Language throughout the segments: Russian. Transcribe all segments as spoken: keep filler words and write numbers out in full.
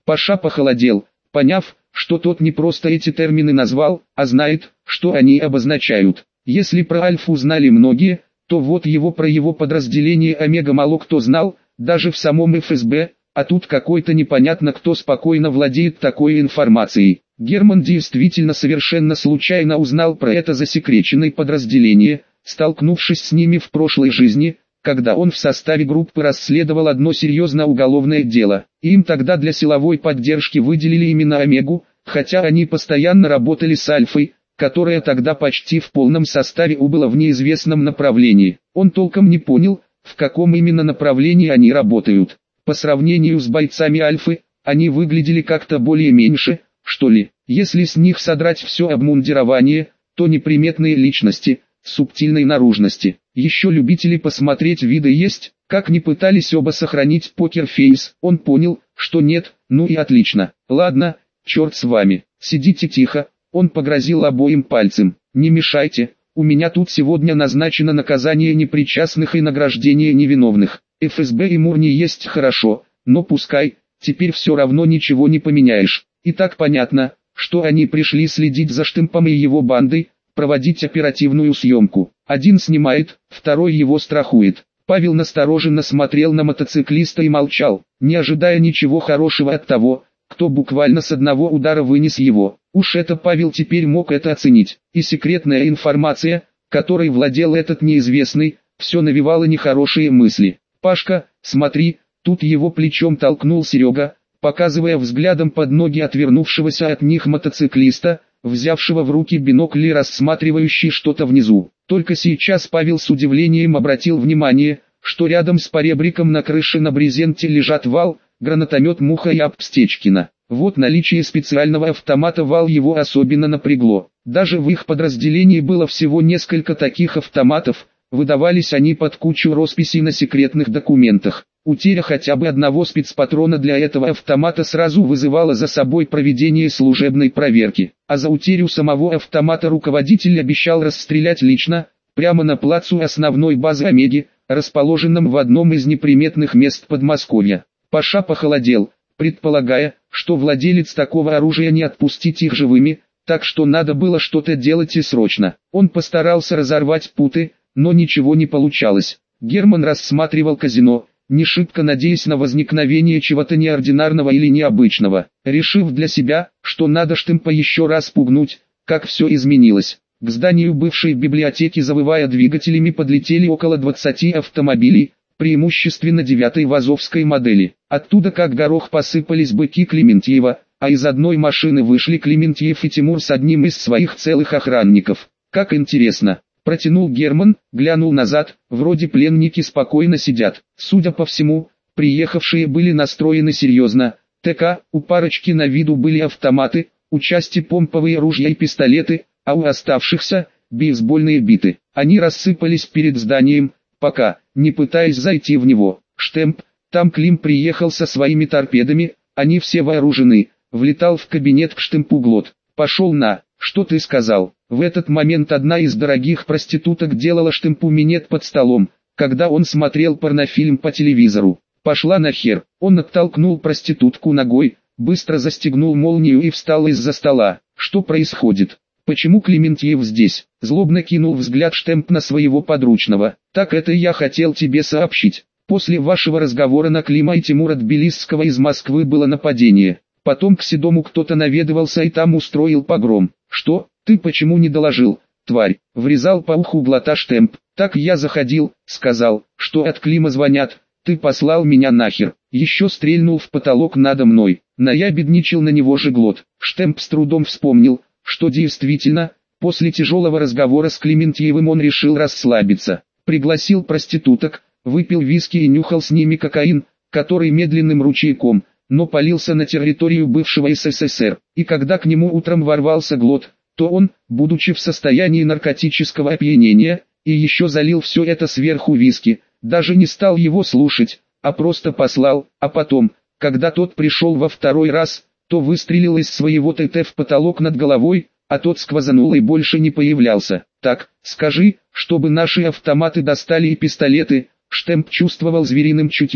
Паша похолодел, поняв, что тот не просто эти термины назвал, а знает, что они обозначают. Если про Альфу знали многие, то вот его про его подразделение Омега мало кто знал, даже в самом эф эс бэ, а тут какой-то непонятно кто спокойно владеет такой информацией. Герман действительно совершенно случайно узнал про это засекреченное подразделение, столкнувшись с ними в прошлой жизни, когда он в составе группы расследовал одно серьезное уголовное дело. Им тогда для силовой поддержки выделили именно Омегу, хотя они постоянно работали с Альфой, которая тогда почти в полном составе убыла в неизвестном направлении. Он толком не понял, в каком именно направлении они работают. По сравнению с бойцами Альфы, они выглядели как-то более-меньше, что ли. Если с них содрать все обмундирование, то неприметные личности, субтильной наружности. Еще любители посмотреть виды есть, как ни пытались оба сохранить покерфейс. Он понял, что нет, ну и отлично. Ладно, черт с вами, сидите тихо. Он погрозил обоим пальцем. Не мешайте, у меня тут сегодня назначено наказание непричастных и награждение невиновных. эф эс бэ и МУР не есть хорошо, но пускай, теперь все равно ничего не поменяешь. И так понятно, что они пришли следить за Штемпом и его бандой, проводить оперативную съемку. Один снимает, второй его страхует. Павел настороженно смотрел на мотоциклиста и молчал, не ожидая ничего хорошего от того, кто буквально с одного удара вынес его. Уж это Павел теперь мог это оценить. И секретная информация, которой владел этот неизвестный, все навевало нехорошие мысли. «Пашка, смотри», тут его плечом толкнул Серега, показывая взглядом под ноги отвернувшегося от них мотоциклиста, взявшего в руки бинокль и рассматривающий что-то внизу. Только сейчас Павел с удивлением обратил внимание, что рядом с поребриком на крыше на брезенте лежат вал, гранатомет Муха и Аптечкина. Вот наличие специального автомата вал его особенно напрягло. Даже в их подразделении было всего несколько таких автоматов, выдавались они под кучу росписей на секретных документах. Утеря хотя бы одного спецпатрона для этого автомата сразу вызывала за собой проведение служебной проверки. А за утерю самого автомата руководитель обещал расстрелять лично, прямо на плацу основной базы Омеги, расположенном в одном из неприметных мест Подмосковья. Паша похолодел, предполагая, что владелец такого оружия не отпустить их живыми, так что надо было что-то делать и срочно. Он постарался разорвать путы, но ничего не получалось. Герман рассматривал казино, не шибко надеясь на возникновение чего-то неординарного или необычного, решив для себя, что надо Штемпа еще раз пугнуть, как все изменилось. К зданию бывшей библиотеки, завывая двигателями, подлетели около двадцати автомобилей, преимущественно девятой вазовской модели. Оттуда как горох посыпались быки Клементьева, а из одной машины вышли Клементьев и Тимур с одним из своих целых охранников. Как интересно. Протянул Герман, глянул назад, вроде пленники спокойно сидят. Судя по всему, приехавшие были настроены серьезно. ТК, у парочки на виду были автоматы, у части помповые ружья и пистолеты, а у оставшихся – бейсбольные биты. Они рассыпались перед зданием, пока, не пытаясь зайти в него. Штемп, там Клим приехал со своими торпедами, они все вооружены. Влетал в кабинет к Штемпу Глот. Пошел на, что ты сказал? В этот момент одна из дорогих проституток делала Штемпу минет под столом, когда он смотрел порнофильм по телевизору. Пошла нахер. Он оттолкнул проститутку ногой, быстро застегнул молнию и встал из-за стола. Что происходит? Почему Клементьев здесь? Злобно кинул взгляд Штемп на своего подручного. Так это я хотел тебе сообщить. После вашего разговора на Клима и Тимура Тбилисского из Москвы было нападение. Потом к Седому кто-то наведывался и там устроил погром. Что? Ты почему не доложил, тварь? Врезал по уху Глота Штемп. Так я заходил, сказал, что от Клима звонят. Ты послал меня нахер. Еще стрельнул в потолок надо мной. Наябедничал на него же Глот. Штемп с трудом вспомнил, что действительно, после тяжелого разговора с Клементьевым он решил расслабиться. Пригласил проституток, выпил виски и нюхал с ними кокаин, который медленным ручейком, но полился на территорию бывшего эс эс эс эр. И когда к нему утром ворвался Глот, то он, будучи в состоянии наркотического опьянения, и еще залил все это сверху виски, даже не стал его слушать, а просто послал, а потом, когда тот пришел во второй раз, то выстрелил из своего ТТ в потолок над головой, а тот сквозанул и больше не появлялся. Так, скажи, чтобы наши автоматы достали и пистолеты. Штемп чувствовал звериным чутьем,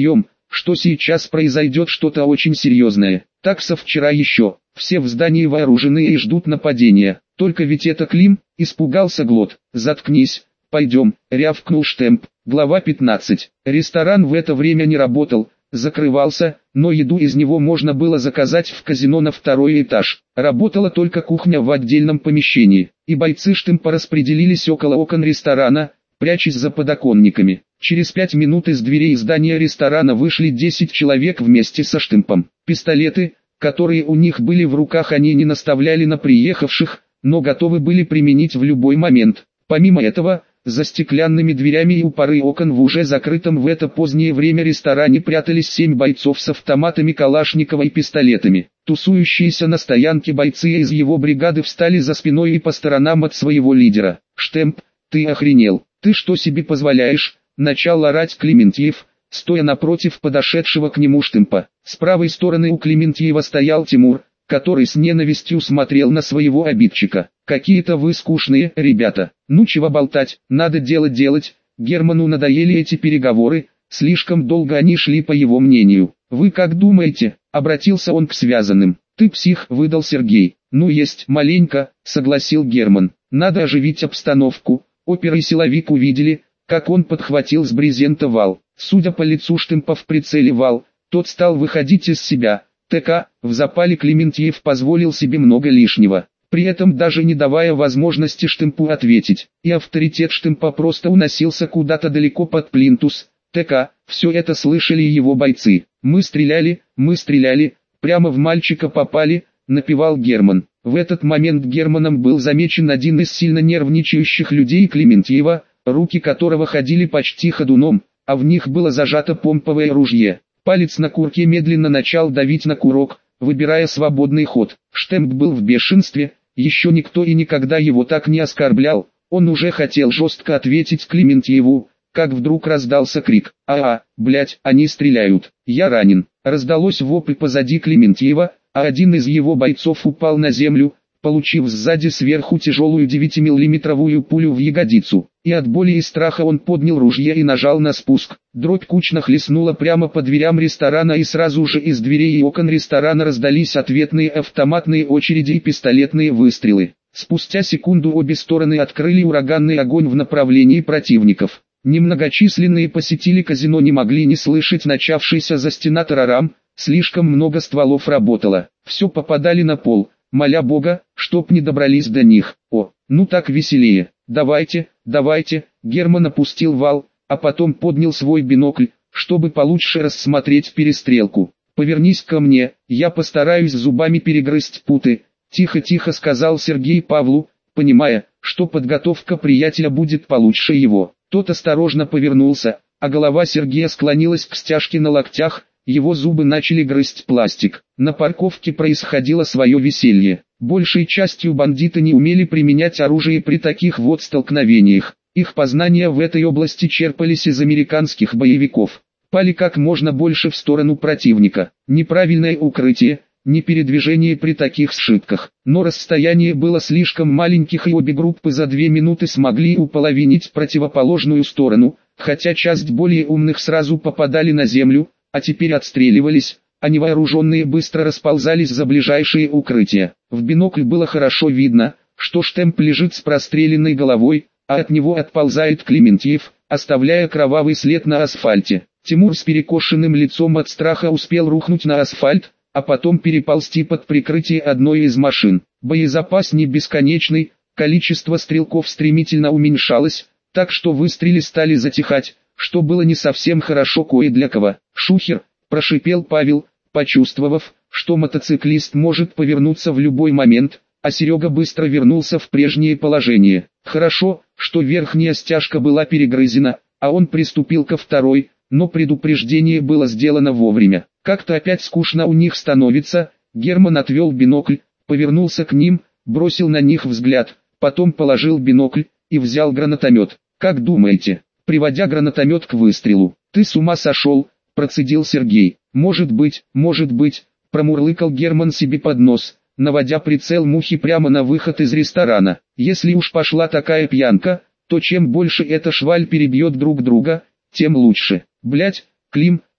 что сейчас произойдет что-то очень серьезное. Так со вчера еще, все в здании вооружены и ждут нападения. Только ведь это Клим, испугался Глот. Заткнись, пойдем, рявкнул Штемп. Глава пятнадцать. Ресторан в это время не работал, закрывался, но еду из него можно было заказать в казино на второй этаж. Работала только кухня в отдельном помещении, и бойцы Штемпа распределились около окон ресторана, прячась за подоконниками. Через пять минут из дверей здания ресторана вышли десять человек вместе со Штемпом. Пистолеты, которые у них были в руках, они не наставляли на приехавших, но готовы были применить в любой момент. Помимо этого, за стеклянными дверями и у пары окон в уже закрытом в это позднее время ресторане прятались семь бойцов с автоматами Калашникова и пистолетами. Тусующиеся на стоянке бойцы из его бригады встали за спиной и по сторонам от своего лидера. «Штемп, ты охренел? Ты что себе позволяешь?» — начал орать Клементьев, стоя напротив подошедшего к нему Штемпа. С правой стороны у Клементьева стоял Тимур, который с ненавистью смотрел на своего обидчика. «Какие-то вы скучные, ребята. Ну чего болтать, надо дело делать». Герману надоели эти переговоры, слишком долго они шли по его мнению. «Вы как думаете?» — обратился он к связанным. «Ты псих», — выдал Сергей. «Ну есть маленько», — согласил Герман. «Надо оживить обстановку». Опера и силовик увидели, как он подхватил с брезента вал. Судя по лицу Штемпа в прицеле вал, тот стал выходить из себя. ТК, в запале Клементьев позволил себе много лишнего, при этом даже не давая возможности Штемпу ответить, и авторитет Штемпа просто уносился куда-то далеко под плинтус. ТК, все это слышали его бойцы. «Мы стреляли, мы стреляли, прямо в мальчика попали», — напевал Герман. В этот момент Германом был замечен один из сильно нервничающих людей Клементьева, руки которого ходили почти ходуном, а в них было зажато помповое ружье. Палец на курке медленно начал давить на курок, выбирая свободный ход. Штемп был в бешенстве, еще никто и никогда его так не оскорблял. Он уже хотел жестко ответить Клементьеву, как вдруг раздался крик: «А-а, блять, они стреляют, я ранен!» Раздалось вопль позади Клементьева, а один из его бойцов упал на землю, получив сзади сверху тяжелую девятимиллиметровую пулю в ягодицу. И от боли и страха он поднял ружье и нажал на спуск. Дробь кучно хлестнула прямо по дверям ресторана, и сразу же из дверей и окон ресторана раздались ответные автоматные очереди и пистолетные выстрелы. Спустя секунду обе стороны открыли ураганный огонь в направлении противников. Немногочисленные посетители казино не могли не слышать начавшийся за стена тарарам, слишком много стволов работало. Все попадали на пол, моля Бога, чтоб не добрались до них. О, ну так веселее. Давайте, давайте. Герман опустил вал, а потом поднял свой бинокль, чтобы получше рассмотреть перестрелку. «Повернись ко мне, я постараюсь зубами перегрызть путы», — тихо-тихо сказал Сергей Павлу, понимая, что подготовка приятеля будет получше его. Тот осторожно повернулся, а голова Сергея склонилась к стяжке на локтях, его зубы начали грызть пластик. На парковке происходило свое веселье. Большей частью бандиты не умели применять оружие при таких вот столкновениях. Их познания в этой области черпались из американских боевиков. Пали как можно больше в сторону противника. Неправильное укрытие, не передвижение при таких сшибках. Но расстояние было слишком маленьких, и обе группы за две минуты смогли уполовинить противоположную сторону, хотя часть более умных сразу попадали на землю, а теперь отстреливались, а невооруженные быстро расползались за ближайшие укрытия. В бинокль было хорошо видно, что Штемп лежит с простреленной головой, а от него отползает Клементьев, оставляя кровавый след на асфальте. Тимур с перекошенным лицом от страха успел рухнуть на асфальт, а потом переползти под прикрытие одной из машин. Боезапас не бесконечный, количество стрелков стремительно уменьшалось, так что выстрелы стали затихать, что было не совсем хорошо кое для кого. «Шухер», — прошипел Павел, почувствовав, что мотоциклист может повернуться в любой момент, а Серега быстро вернулся в прежнее положение. Хорошо, что верхняя стяжка была перегрызена, а он приступил ко второй, но предупреждение было сделано вовремя. Как-то опять скучно у них становится. Герман отвел бинокль, повернулся к ним, бросил на них взгляд, потом положил бинокль и взял гранатомет. «Как думаете?» Приводя гранатомет к выстрелу. «Ты с ума сошел?» — процедил Сергей. «Может быть, может быть», — промурлыкал Герман себе под нос, наводя прицел мухи прямо на выход из ресторана. «Если уж пошла такая пьянка, то чем больше эта шваль перебьет друг друга, тем лучше». «Блять, Клим,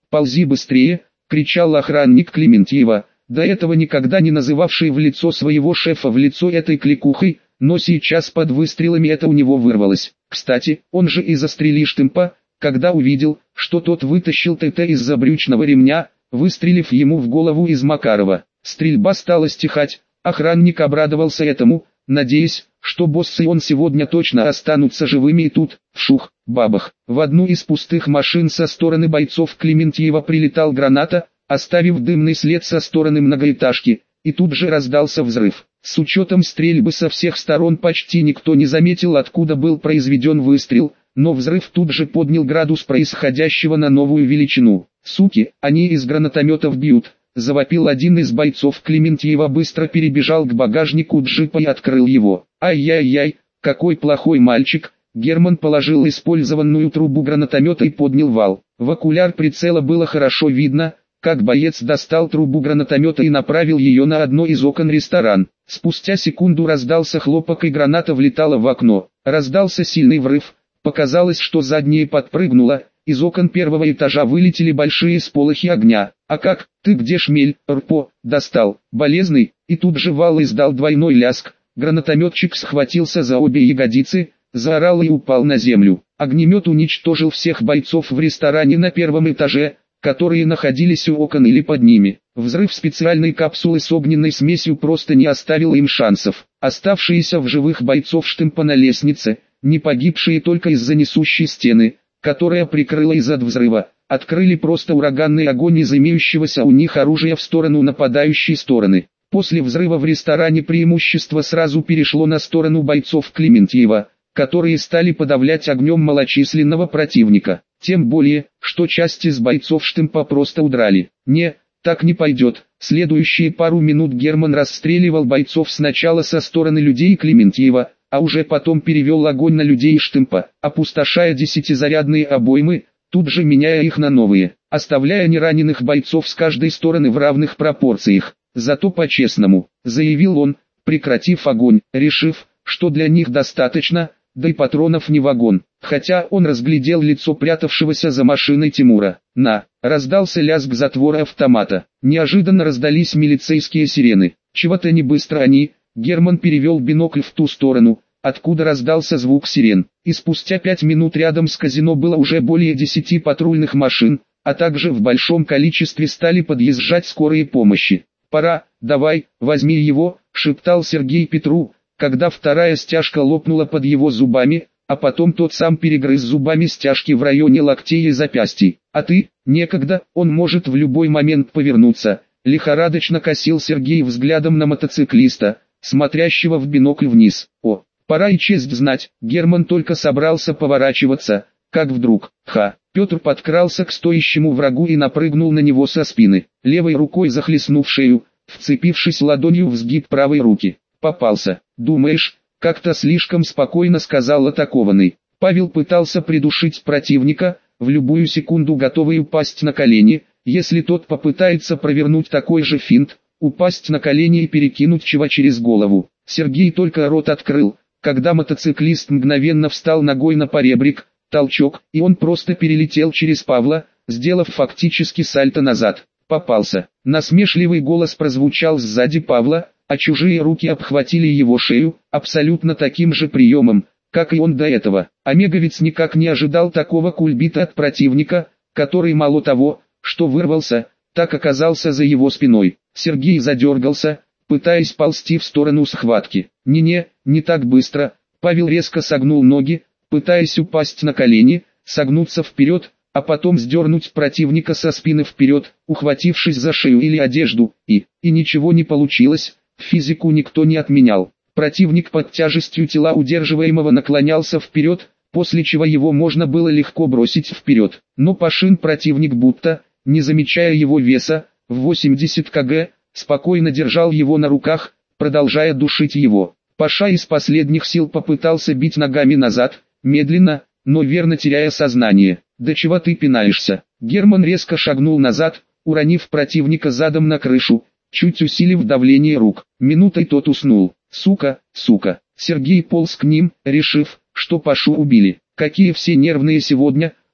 ползи быстрее!» — кричал охранник Клементьева, до этого никогда не называвший в лицо своего шефа в лицо этой кликухой, но сейчас под выстрелами это у него вырвалось. Кстати, он же и застрелил Штымпа, когда увидел, что тот вытащил ТТ из-за брючного ремня, выстрелив ему в голову из Макарова. Стрельба стала стихать, охранник обрадовался этому, надеясь, что босс и он сегодня точно останутся живыми, и тут, вшух, бабах, в одну из пустых машин со стороны бойцов Клементьева прилетал граната, оставив дымный след со стороны многоэтажки, и тут же раздался взрыв. С учетом стрельбы со всех сторон почти никто не заметил, откуда был произведен выстрел, но взрыв тут же поднял градус происходящего на новую величину. «Суки, они из гранатометов бьют!» — завопил один из бойцов Клементьева, быстро перебежал к багажнику джипа и открыл его. «Ай-яй-яй, какой плохой мальчик!» Герман положил использованную трубу гранатомета и поднял вал. В окуляр прицела было хорошо видно, как боец достал трубу гранатомета и направил ее на одно из окон ресторан. Спустя секунду раздался хлопок, и граната влетала в окно. Раздался сильный взрыв, показалось, что заднее подпрыгнуло, из окон первого этажа вылетели большие сполохи огня. «А как, ты где, шмель?» «Рпо, достал, болезный!» И тут же вал издал двойной ляск, гранатометчик схватился за обе ягодицы, заорал и упал на землю. Огнемет уничтожил всех бойцов в ресторане на первом этаже, которые находились у окон или под ними. Взрыв специальной капсулы с огненной смесью просто не оставил им шансов. Оставшиеся в живых бойцов Штымпа на лестнице, не погибшие только из-за несущей стены, которая прикрыла из-за взрыва, открыли просто ураганный огонь из имеющегося у них оружия в сторону нападающей стороны. После взрыва в ресторане преимущество сразу перешло на сторону бойцов Клементьева, которые стали подавлять огнем малочисленного противника. Тем более, что часть из бойцов Штымпа просто удрали. Не, так не пойдет. Следующие пару минут Герман расстреливал бойцов сначала со стороны людей Клементьева, а уже потом перевел огонь на людей Штымпа, опустошая десятизарядные обоймы, тут же меняя их на новые, оставляя нераненых бойцов с каждой стороны в равных пропорциях. Зато по-честному, заявил он, прекратив огонь, решив, что для них достаточно, да и патронов не вагон. Хотя он разглядел лицо прятавшегося за машиной Тимура. На, раздался лязг затвора автомата. Неожиданно раздались милицейские сирены. Чего-то не быстро они. Герман перевел бинокль в ту сторону, откуда раздался звук сирен. И спустя пять минут рядом с казино было уже более десяти патрульных машин, а также в большом количестве стали подъезжать скорые помощи. «Пора, давай, возьми его», — шептал Сергей Петру, когда вторая стяжка лопнула под его зубами, а потом тот сам перегрыз зубами стяжки в районе локтей и запястий. «А ты, некогда, он может в любой момент повернуться», — лихорадочно косил Сергей взглядом на мотоциклиста, смотрящего в бинокль вниз. «О, пора и честь знать», Герман только собрался поворачиваться, как вдруг, ха, Петр подкрался к стоящему врагу и напрыгнул на него со спины, левой рукой захлестнув шею, вцепившись ладонью в сгиб правой руки. «Попался, думаешь?» — как-то слишком спокойно сказал атакованный. Павел пытался придушить противника, в любую секунду готовый упасть на колени, если тот попытается провернуть такой же финт, упасть на колени и перекинуть чего через голову. Сергей только рот открыл, когда мотоциклист мгновенно встал ногой на поребрик, толчок, и он просто перелетел через Павла, сделав фактически сальто назад. «Попался!» Насмешливый голос прозвучал сзади Павла, а чужие руки обхватили его шею, абсолютно таким же приемом, как и он до этого. Омеговец никак не ожидал такого кульбита от противника, который мало того, что вырвался, так оказался за его спиной. Сергей задергался, пытаясь ползти в сторону схватки. «Не-не, не так быстро», Павел резко согнул ноги, пытаясь упасть на колени, согнуться вперед, а потом сдернуть противника со спины вперед, ухватившись за шею или одежду, и, и ничего не получилось. Физику никто не отменял. Противник под тяжестью тела удерживаемого наклонялся вперед, после чего его можно было легко бросить вперед. Но Пашин противник будто, не замечая его веса, в восемьдесят килограммов, спокойно держал его на руках, продолжая душить его. Паша из последних сил попытался бить ногами назад, медленно, но верно теряя сознание. «Да чего ты пинаешься?» Герман резко шагнул назад, уронив противника задом на крышу, чуть усилив давление рук. Минутой тот уснул. «Сука, сука!» Сергей полз к ним, решив, что Пашу убили. «Какие все нервные сегодня!»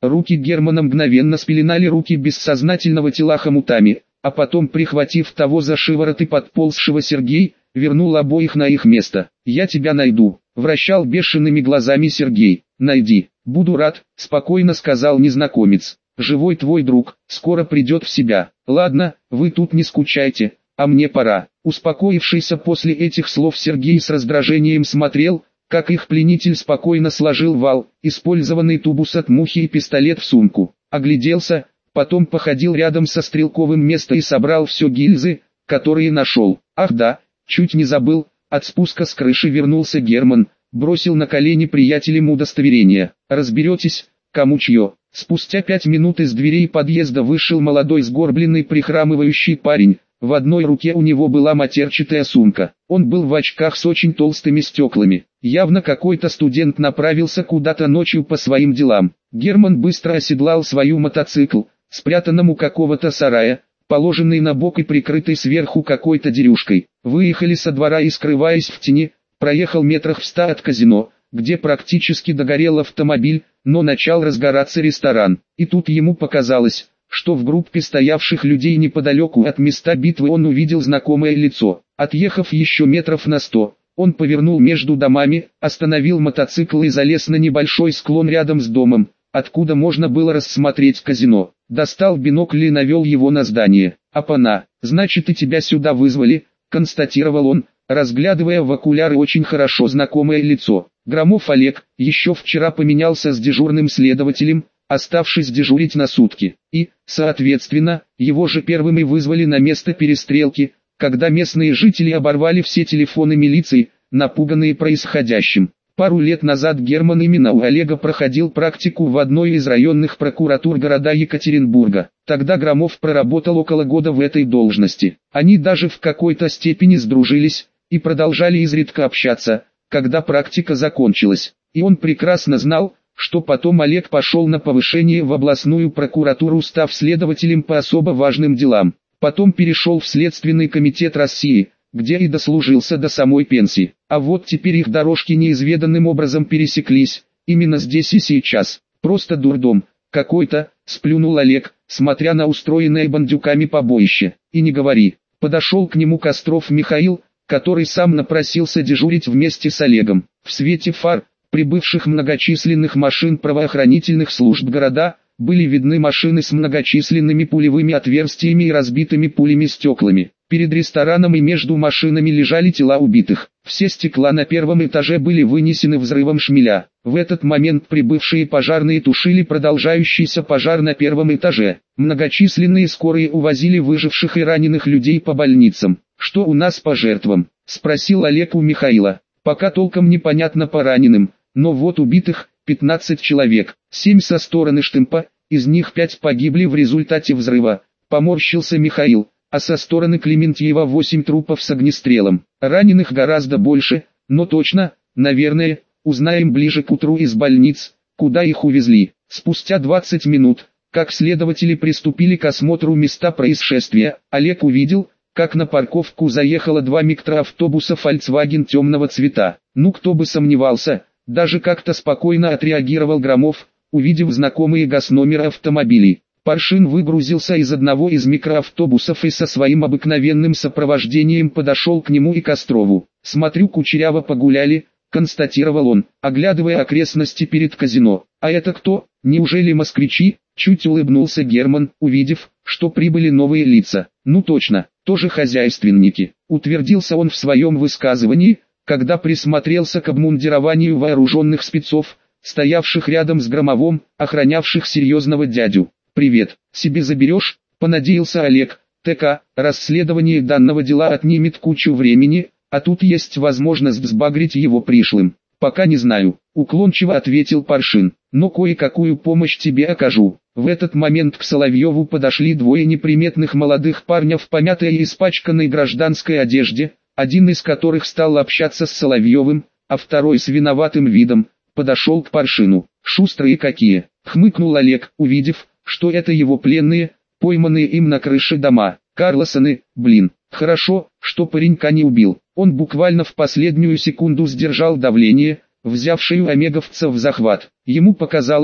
Руки Германа мгновенно спеленали руки бессознательного тела хомутами, а потом, прихватив того за шиворот и подползшего Сергей, вернул обоих на их место. «Я тебя найду», — вращал бешеными глазами Сергей. «Найди, буду рад», — спокойно сказал незнакомец. «Живой твой друг, скоро придет в себя. Ладно, вы тут не скучайте, а мне пора». Успокоившийся после этих слов Сергей с раздражением смотрел, как их пленитель спокойно сложил вал, использованный тубус от мухи и пистолет в сумку. Огляделся, потом походил рядом со стрелковым местом и собрал все гильзы, которые нашел. «Ах да, чуть не забыл», от спуска с крыши вернулся Герман, бросил на колени приятелям удостоверение. «Разберетесь, кому чье». Спустя пять минут из дверей подъезда вышел молодой сгорбленный прихрамывающий парень. В одной руке у него была матерчатая сумка. Он был в очках с очень толстыми стеклами. Явно какой-то студент направился куда-то ночью по своим делам. Герман быстро оседлал свою мотоцикл, спрятанном у какого-то сарая, положенный на бок и прикрытый сверху какой-то дерюшкой. Выехали со двора и, скрываясь в тени, проехал метрах в ста от казино, где практически догорел автомобиль, но начал разгораться ресторан. И тут ему показалось, что в группе стоявших людей неподалеку от места битвы он увидел знакомое лицо. Отъехав еще метров на сто, он повернул между домами, остановил мотоцикл и залез на небольшой склон рядом с домом, откуда можно было рассмотреть казино. Достал бинокль и навел его на здание. «Апана, значит и тебя сюда вызвали», — констатировал он, разглядывая в окуляры очень хорошо знакомое лицо. Громов Олег еще вчера поменялся с дежурным следователем, оставшись дежурить на сутки, и, соответственно, его же первым и вызвали на место перестрелки, когда местные жители оборвали все телефоны милиции, напуганные происходящим. Пару лет назад Герман именно у Олега проходил практику в одной из районных прокуратур города Екатеринбурга. Тогда Громов проработал около года в этой должности. Они даже в какой-то степени сдружились и продолжали изредка общаться, когда практика закончилась. И он прекрасно знал, что потом Олег пошел на повышение в областную прокуратуру, став следователем по особо важным делам. Потом перешел в Следственный комитет России, где и дослужился до самой пенсии. А вот теперь их дорожки неизведанным образом пересеклись, именно здесь и сейчас. Просто дурдом какой-то, сплюнул Олег, смотря на устроенное бандюками побоище. И не говори. Подошел к нему Костров Михаил, который сам напросился дежурить вместе с Олегом. В свете фар прибывших многочисленных машин правоохранительных служб города, были видны машины с многочисленными пулевыми отверстиями и разбитыми пулями стеклами. Перед рестораном и между машинами лежали тела убитых. Все стекла на первом этаже были вынесены взрывом шмеля. В этот момент прибывшие пожарные тушили продолжающийся пожар на первом этаже. Многочисленные скорые увозили выживших и раненых людей по больницам. «Что у нас по жертвам?» – спросил Олег у Михаила. «Пока толком непонятно по раненым. Но вот убитых пятнадцать человек, семь со стороны Штымпа, из них пять погибли в результате взрыва», поморщился Михаил, «а со стороны Клементьева восемь трупов с огнестрелом. Раненых гораздо больше, но точно, наверное, узнаем ближе к утру из больниц, куда их увезли». Спустя двадцать минут, как следователи приступили к осмотру места происшествия, Олег увидел, как на парковку заехало два микроавтобуса Volkswagen темного цвета. Ну кто бы сомневался. Даже как-то спокойно отреагировал Громов, увидев знакомые госномеры автомобилей. Паршин выгрузился из одного из микроавтобусов и со своим обыкновенным сопровождением подошел к нему и Кострову. «Смотрю, кучеряво погуляли», — констатировал он, оглядывая окрестности перед казино. «А это кто? Неужели москвичи?» — чуть улыбнулся Герман, увидев, что прибыли новые лица. «Ну точно, тоже хозяйственники», — утвердился он в своем высказывании, когда присмотрелся к обмундированию вооруженных спецов, стоявших рядом с Громовым, охранявших серьезного дядю. «Привет, себе заберешь?» – понадеялся Олег. «ТК, расследование данного дела отнимет кучу времени, а тут есть возможность сбагрить его пришлым». «Пока не знаю», – уклончиво ответил Паршин, – «но кое-какую помощь тебе окажу». В этот момент к Соловьеву подошли двое неприметных молодых парня в помятой и испачканной гражданской одежде, один из которых стал общаться с Соловьевым, а второй с виноватым видом подошел к Паршину. «Шустрые какие!» — хмыкнул Олег, увидев, что это его пленные, пойманные им на крыше дома. «Карлосоны, блин, хорошо, что паренька не убил». Он буквально в последнюю секунду сдержал давление, взявшее омеговца в захват. Ему показалось,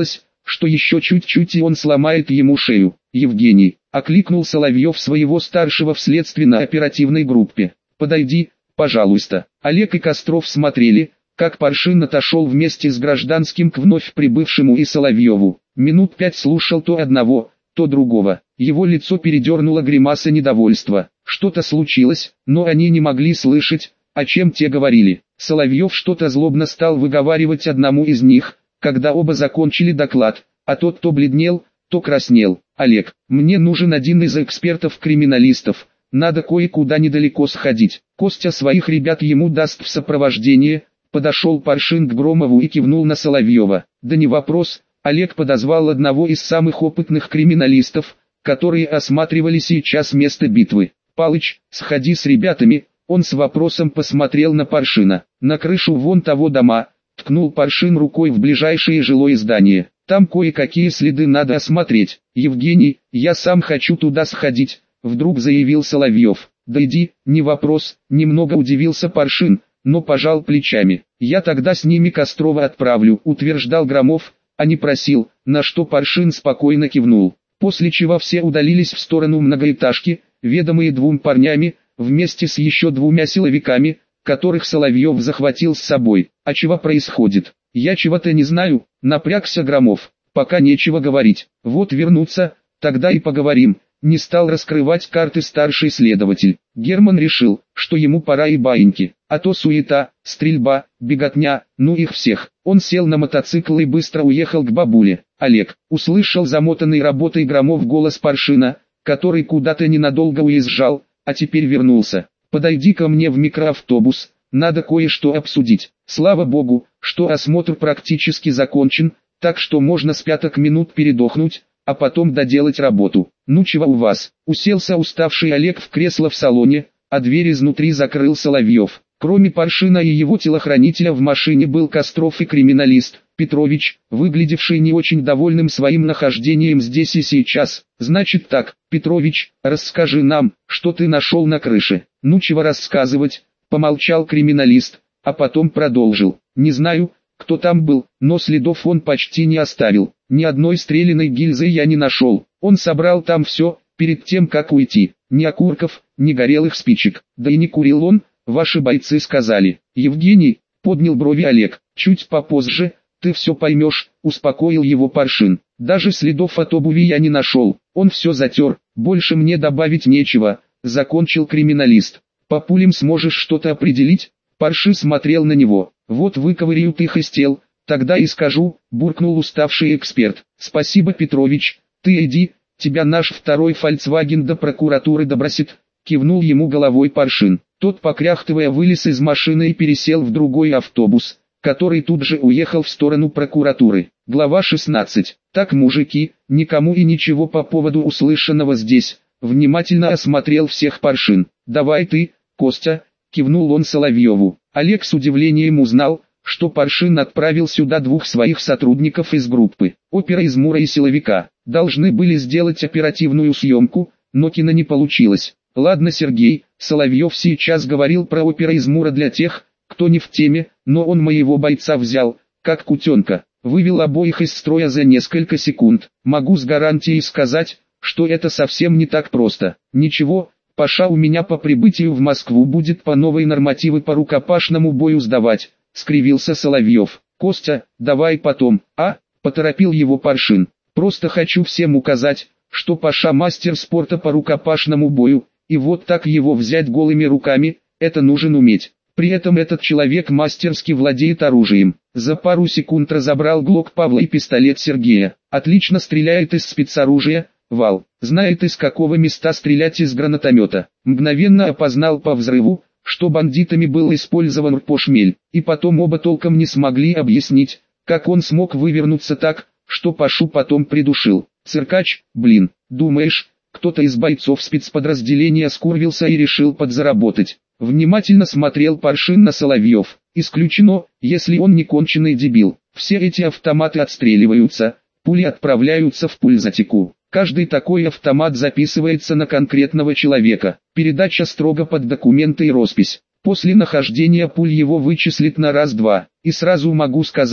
что еще чуть-чуть и он сломает ему шею. «Евгений», — окликнул Соловьев своего старшего в следственно-оперативной группе, — «подойди, пожалуйста». Олег и Костров смотрели, как Паршин отошел вместе с гражданским к вновь прибывшему и Соловьеву. Минут пять слушал то одного, то другого. Его лицо передернуло гримаса недовольства. Что-то случилось, но они не могли слышать, о чем те говорили. Соловьев что-то злобно стал выговаривать одному из них, когда оба закончили доклад, а тот то бледнел, то краснел. «Олег, мне нужен один из экспертов-криминалистов, надо кое-куда недалеко сходить. Костя своих ребят ему даст в сопровождение». Подошел Паршин к Громову и кивнул на Соловьева. «Да не вопрос». Олег подозвал одного из самых опытных криминалистов, которые осматривали сейчас место битвы. «Палыч, сходи с ребятами». Он с вопросом посмотрел на Паршина. «На крышу вон того дома», — ткнул Паршин рукой в ближайшее жилое здание. «Там кое-какие следы надо осмотреть». «Евгений, я сам хочу туда сходить», — вдруг заявил Соловьев. «Да иди, не вопрос», — немного удивился Паршин, но пожал плечами. «Я тогда с ними Кострова отправлю», — утверждал Громов, а не просил, на что Паршин спокойно кивнул. После чего все удалились в сторону многоэтажки, ведомые двум парнями, вместе с еще двумя силовиками, которых Соловьев захватил с собой. «А чего происходит? Я чего-то не знаю», — напрягся Громов. «Пока нечего говорить. Вот вернуться, тогда и поговорим». Не стал раскрывать карты старший следователь. Герман решил, что ему пора и баиньки, а то суета, стрельба, беготня, ну их всех. Он сел на мотоцикл и быстро уехал к бабуле. «Олег», — услышал замотанный работой Громов голос Паршина, который куда-то ненадолго уезжал, а теперь вернулся. «Подойди ко мне в микроавтобус, надо кое-что обсудить». Слава богу, что осмотр практически закончен, так что можно с пяток минут передохнуть, а потом доделать работу. «Ну чего у вас?» Уселся уставший Олег в кресло в салоне, а дверь изнутри закрыл Соловьев. Кроме Паршина и его телохранителя в машине был Костров и криминалист Петрович, выглядевший не очень довольным своим нахождением здесь и сейчас. «Значит так, Петрович, расскажи нам, что ты нашел на крыше». «Ну чего рассказывать?» — помолчал криминалист, а потом продолжил. «Не знаю, кто там был, но следов он почти не оставил. Ни одной стреляной гильзы я не нашел. Он собрал там все, перед тем как уйти. Ни окурков, ни горелых спичек. Да и не курил он, ваши бойцы сказали». «Евгений», — поднял брови Олег, — «чуть попозже, ты все поймешь», — успокоил его Паршин. «Даже следов от обуви я не нашел. Он все затер, больше мне добавить нечего», — закончил криминалист. «По пулям сможешь что-то определить?» Паршин смотрел на него. «Вот выковыряют их из тел, тогда и скажу», — буркнул уставший эксперт. «Спасибо, Петрович, ты иди, тебя наш второй Фольксваген до прокуратуры добросит», — кивнул ему головой Паршин. Тот, покряхтывая, вылез из машины и пересел в другой автобус, который тут же уехал в сторону прокуратуры. Глава шестнадцать. «Так, мужики, никому и ничего по поводу услышанного здесь», — внимательно осмотрел всех Паршин. «Давай ты, Костя», — кивнул он Соловьеву. Олег с удивлением узнал, что Паршин отправил сюда двух своих сотрудников из группы «Опера из Мура» и силовика. Должны были сделать оперативную съемку, но кино не получилось. «Ладно, Сергей», — Соловьев сейчас говорил про «Опера из Мура» для тех, кто не в теме, но он моего бойца взял, как кутенка, вывел обоих из строя за несколько секунд. Могу с гарантией сказать, что это совсем не так просто. Ничего, Паша у меня по прибытию в Москву будет по новой нормативы по рукопашному бою сдавать», — скривился Соловьев. «Костя, давай потом, а?» — поторопил его Паршин. «Просто хочу всем указать, что Паша мастер спорта по рукопашному бою, и вот так его взять голыми руками, это нужно уметь. При этом этот человек мастерски владеет оружием. За пару секунд разобрал глок Павла и пистолет Сергея. Отлично стреляет из спецоружия, Вал. Знает, из какого места стрелять из гранатомета. Мгновенно опознал по взрыву, что бандитами был использован рпошмель. И потом оба толком не смогли объяснить, как он смог вывернуться так, что Пашу потом придушил. Циркач, блин, думаешь, кто-то из бойцов спецподразделения скурвился и решил подзаработать?» Внимательно смотрел Паршин на Соловьев. «Исключено, если он не конченый дебил. Все эти автоматы отстреливаются, пули отправляются в пульзатику. Каждый такой автомат записывается на конкретного человека. Передача строго под документы и роспись. После нахождения пуль его вычислит на раз-два. И сразу могу сказать,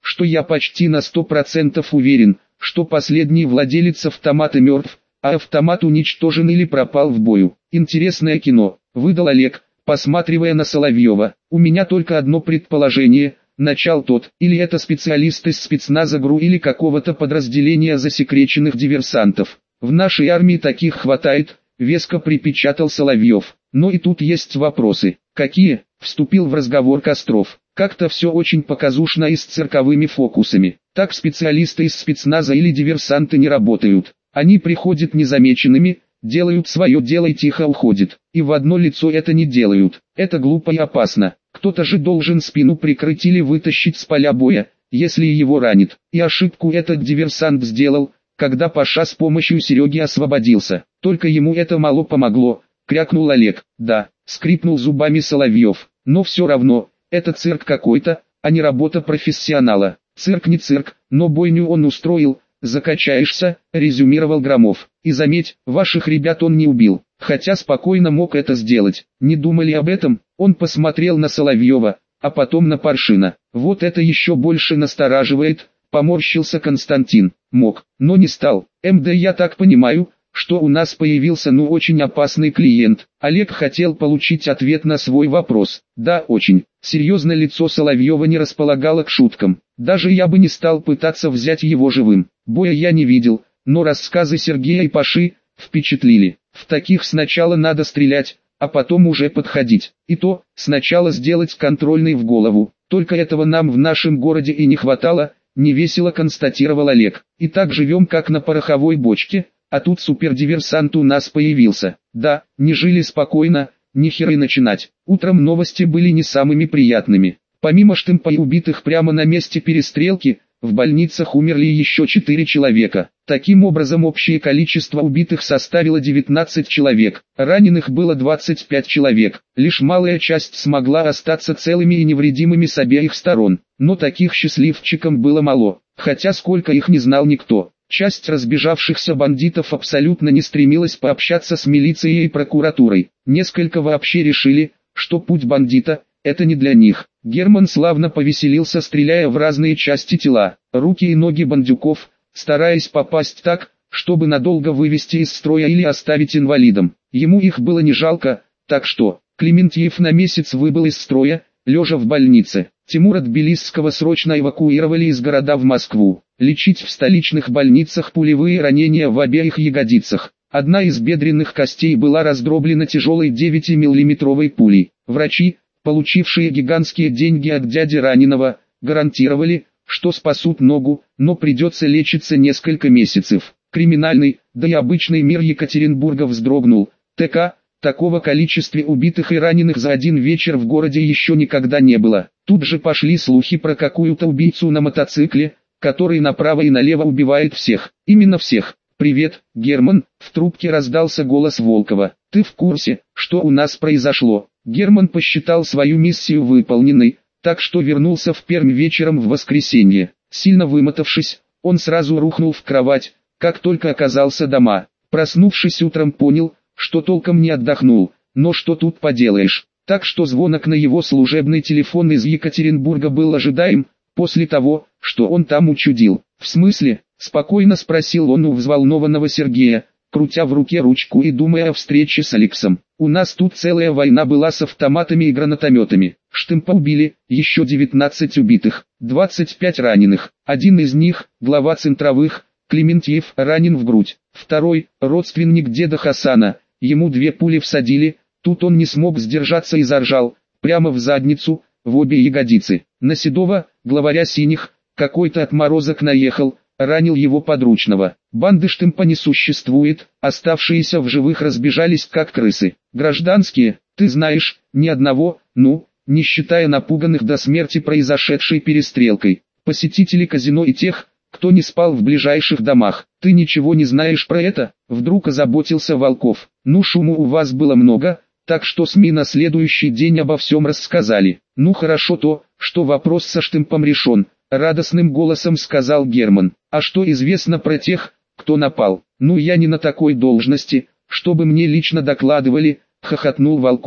что я почти на сто процентов уверен, что последний владелец автомата мертв, а автомат уничтожен или пропал в бою. Интересное кино, выдал Олег, посматривая на Соловьева. У меня только одно предположение, начал тот, или это специалист из спецназа ГРУ или какого-то подразделения засекреченных диверсантов. В нашей армии таких хватает, веско припечатал Соловьев. Но и тут есть вопросы. Какие? Вступил в разговор Костров. Как-то все очень показушно и с цирковыми фокусами. Так специалисты из спецназа или диверсанты не работают. Они приходят незамеченными, делают свое дело и тихо уходят. И в одно лицо это не делают. Это глупо и опасно. Кто-то же должен спину прикрыть или вытащить с поля боя, если его ранит. И ошибку этот диверсант сделал, когда Паша с помощью Сереги освободился. Только ему это мало помогло, крякнул Олег. Да, скрипнул зубами Соловьев. Но все равно, это цирк какой-то, а не работа профессионала. Цирк не цирк, но бойню он устроил. Закачаешься, резюмировал Громов. И заметь, ваших ребят он не убил, хотя спокойно мог это сделать. Не думали об этом? Он посмотрел на Соловьева, а потом на Паршина. Вот это еще больше настораживает, поморщился Константин. Мог, но не стал. МД, я так понимаю, что у нас появился ну очень опасный клиент. Олег хотел получить ответ на свой вопрос. Да, очень. Серьезно, лицо Соловьева не располагало к шуткам. Даже я бы не стал пытаться взять его живым. Боя я не видел, но рассказы Сергея и Паши впечатлили. В таких сначала надо стрелять, а потом уже подходить. И то, сначала сделать контрольный в голову. Только этого нам в нашем городе и не хватало, невесело констатировал Олег. И так живем как на пороховой бочке, а тут супердиверсант у нас появился. Да, не жили спокойно, ни хера и начинать. Утром новости были не самыми приятными. Помимо штымпа и убитых прямо на месте перестрелки, в больницах умерли еще четыре человека. Таким образом, общее количество убитых составило девятнадцать человек, раненых было двадцать пять человек. Лишь малая часть смогла остаться целыми и невредимыми с обеих сторон. Но таких счастливчиков было мало, хотя сколько их не знал никто. Часть разбежавшихся бандитов абсолютно не стремилась пообщаться с милицией и прокуратурой. Несколько вообще решили, что путь бандита – это не для них. Герман славно повеселился, стреляя в разные части тела, руки и ноги бандюков, стараясь попасть так, чтобы надолго вывести из строя или оставить инвалидом. Ему их было не жалко, так что Клементьев на месяц выбыл из строя, лежа в больнице. Тимура Тбилисского срочно эвакуировали из города в Москву. Лечить в столичных больницах пулевые ранения в обеих ягодицах. Одна из бедренных костей была раздроблена тяжелой девятимиллиметровой пулей. Врачи, получившие гигантские деньги от дяди раненого, гарантировали, что спасут ногу, но придется лечиться несколько месяцев. Криминальный, да и обычный мир Екатеринбурга вздрогнул. ТК, такого количества убитых и раненых за один вечер в городе еще никогда не было. Тут же пошли слухи про какую-то убийцу на мотоцикле, который направо и налево убивает всех. Именно всех. «Привет, Герман», в трубке раздался голос Волкова. «Ты в курсе, что у нас произошло?» Герман посчитал свою миссию выполненной, так что вернулся в Пермь вечером в воскресенье. Сильно вымотавшись, он сразу рухнул в кровать, как только оказался дома. Проснувшись утром, понял, что толком не отдохнул, но что тут поделаешь. Так что звонок на его служебный телефон из Екатеринбурга был ожидаем, после того, что он там учудил. «В смысле?» – спокойно спросил он у взволнованного Сергея, крутя в руке ручку и думая о встрече с Алексом. «У нас тут целая война была с автоматами и гранатометами. Штымпа убили, еще девятнадцать убитых, двадцать пять раненых. Один из них, глава центровых, Клементьев, ранен в грудь. Второй, родственник деда Хасана, ему две пули всадили, тут он не смог сдержаться и заржал, прямо в задницу, в обе ягодицы. На Седова, главаря синих, какой-то отморозок наехал, ранил его подручного. Банды Штымпа не существует, оставшиеся в живых разбежались как крысы. Гражданские, ты знаешь, ни одного, ну, не считая напуганных до смерти произошедшей перестрелкой. Посетители казино и тех, кто не спал в ближайших домах. Ты ничего не знаешь про это?» Вдруг озаботился Волков. «Ну, шуму у вас было много, так что СМИ на следующий день обо всем рассказали. Ну хорошо то, что вопрос со Штымпом решен», радостным голосом сказал Герман. «А что известно про тех, кто напал?» «Ну, я не на такой должности, чтобы мне лично докладывали», хохотнул Волков. «А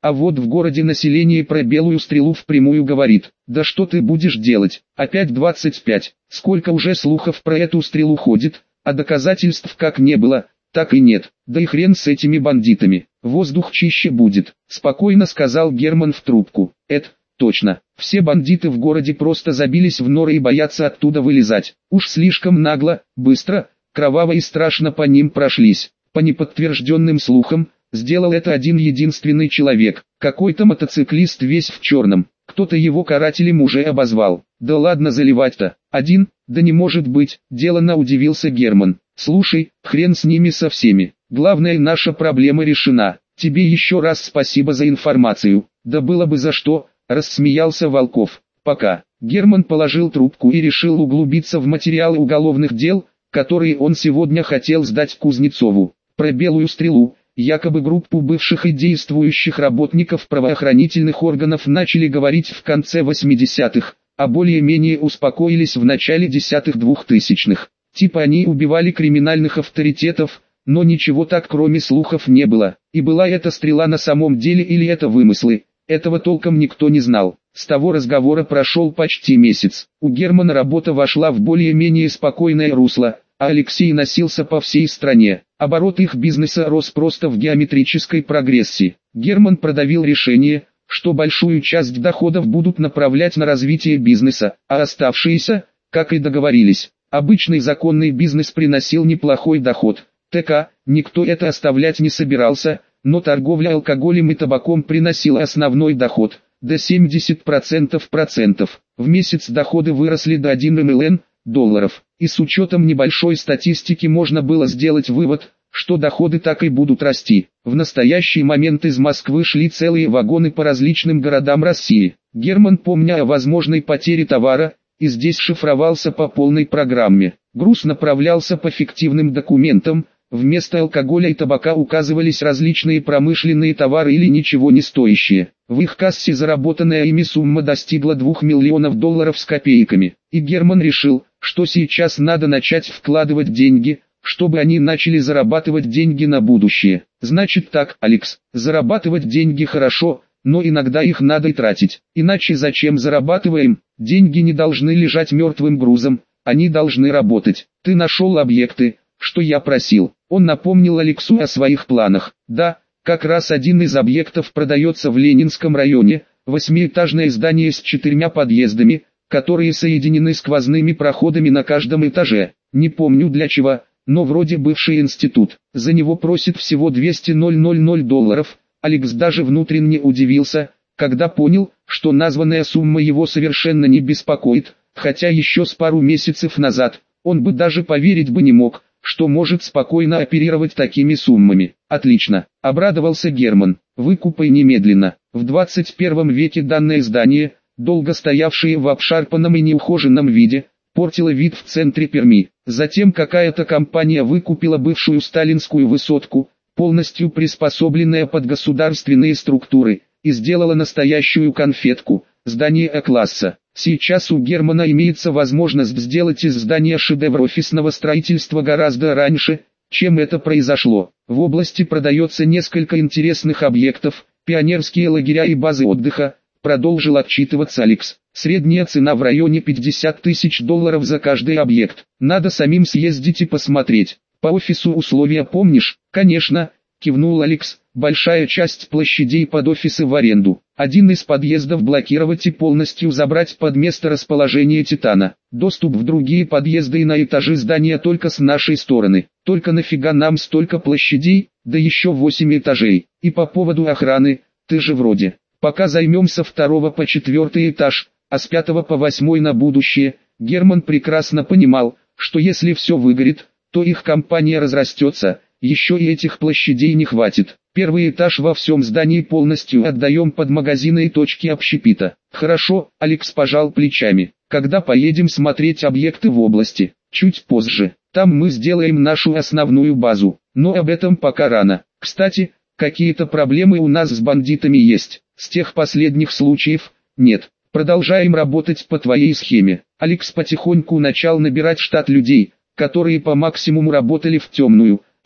А вот в городе население про белую стрелу впрямую говорит. Да что ты будешь делать? Опять двадцать пять. Сколько уже слухов про эту стрелу ходит, а доказательств как не было, так и нет. Да и хрен с этими бандитами. Воздух чище будет, спокойно сказал Герман в трубку. Это точно. Все бандиты в городе просто забились в норы и боятся оттуда вылезать. Уж слишком нагло, быстро, кроваво и страшно по ним прошлись. По неподтвержденным слухам, сделал это один единственный человек. Какой-то мотоциклист весь в черном. Кто-то его карателем уже обозвал. Да ладно заливать-то. Один? Да не может быть, деланно удивился Герман. Слушай, хрен с ними со всеми. Главное, наша проблема решена. Тебе еще раз спасибо за информацию. Да было бы за что, рассмеялся Волков. Пока. Герман положил трубку и решил углубиться в материалы уголовных дел, которые он сегодня хотел сдать Кузнецову. Про белую стрелу, якобы группу бывших и действующих работников правоохранительных органов начали говорить в конце восьмидесятых, а более-менее успокоились в начале десятых двухтысячных. Типа они убивали криминальных авторитетов, но ничего так кроме слухов не было. И была эта стрела на самом деле или это вымыслы, этого толком никто не знал. С того разговора прошел почти месяц. У Германа работа вошла в более-менее спокойное русло, а Алексей носился по всей стране. Оборот их бизнеса рос просто в геометрической прогрессии. Герман продавил решение, что большую часть доходов будут направлять на развитие бизнеса, а оставшиеся, как и договорились. Обычный законный бизнес приносил неплохой доход. ТК, никто это оставлять не собирался, но торговля алкоголем и табаком приносила основной доход, до семьдесят процентов процентов. В месяц доходы выросли до одного миллиона долларов. И с учетом небольшой статистики можно было сделать вывод, что доходы так и будут расти. В настоящий момент из Москвы шли целые вагоны по различным городам России. Герман, помня о возможной потере товара, и здесь шифровался по полной программе. Груз направлялся по фиктивным документам, вместо алкоголя и табака указывались различные промышленные товары или ничего не стоящие. В их кассе заработанная ими сумма достигла двух миллионов долларов с копейками. И Герман решил, что сейчас надо начать вкладывать деньги, чтобы они начали зарабатывать деньги на будущее. Значит так, Алекс, зарабатывать деньги хорошо, но иногда их надо и тратить. Иначе зачем зарабатываем? Деньги не должны лежать мертвым грузом, они должны работать. Ты нашел объекты, что я просил. Он напомнил Алексу о своих планах. Да, как раз один из объектов продается в Ленинском районе, восьмиэтажное здание с четырьмя подъездами, которые соединены сквозными проходами на каждом этаже. Не помню для чего, но вроде бывший институт. За него просит всего двести тысяч долларов. Алекс даже внутренне удивился, когда понял, что названная сумма его совершенно не беспокоит, хотя еще с пару месяцев назад, он бы даже поверить бы не мог, что может спокойно оперировать такими суммами. Отлично, обрадовался Герман, выкупай немедленно. В двадцать первом веке данное здание, долго стоявшее в обшарпанном и неухоженном виде, портило вид в центре Перми. Затем какая-то компания выкупила бывшую сталинскую высотку, полностью приспособленная под государственные структуры, и сделала настоящую конфетку, здание А-класса. Сейчас у Германа имеется возможность сделать из здания шедевр офисного строительства гораздо раньше, чем это произошло. В области продается несколько интересных объектов, пионерские лагеря и базы отдыха, продолжил отчитываться Алекс. Средняя цена в районе пятьдесят тысяч долларов за каждый объект. Надо самим съездить и посмотреть. По офису условия помнишь? Конечно, кивнул Алекс. Большая часть площадей под офисы в аренду. Один из подъездов блокировать и полностью забрать под место расположения Титана. Доступ в другие подъезды и на этажи здания только с нашей стороны. Только нафига нам столько площадей, да еще восемь этажей. И по поводу охраны, ты же вроде. Пока займемся второго по четвертый этаж, а с пятого по восьмой на будущее. Герман прекрасно понимал, что если все выгорит, то их компания разрастется, еще и этих площадей не хватит. Первый этаж во всем здании полностью отдаем под магазины и точки общепита. Хорошо, Алекс пожал плечами. Когда поедем смотреть объекты в области? Чуть позже. Там мы сделаем нашу основную базу. Но об этом пока рано. Кстати, какие-то проблемы у нас с бандитами есть. С тех последних случаев, нет. Продолжаем работать по твоей схеме. Алекс потихоньку начал набирать штат людей, которые по максимуму работали в темную.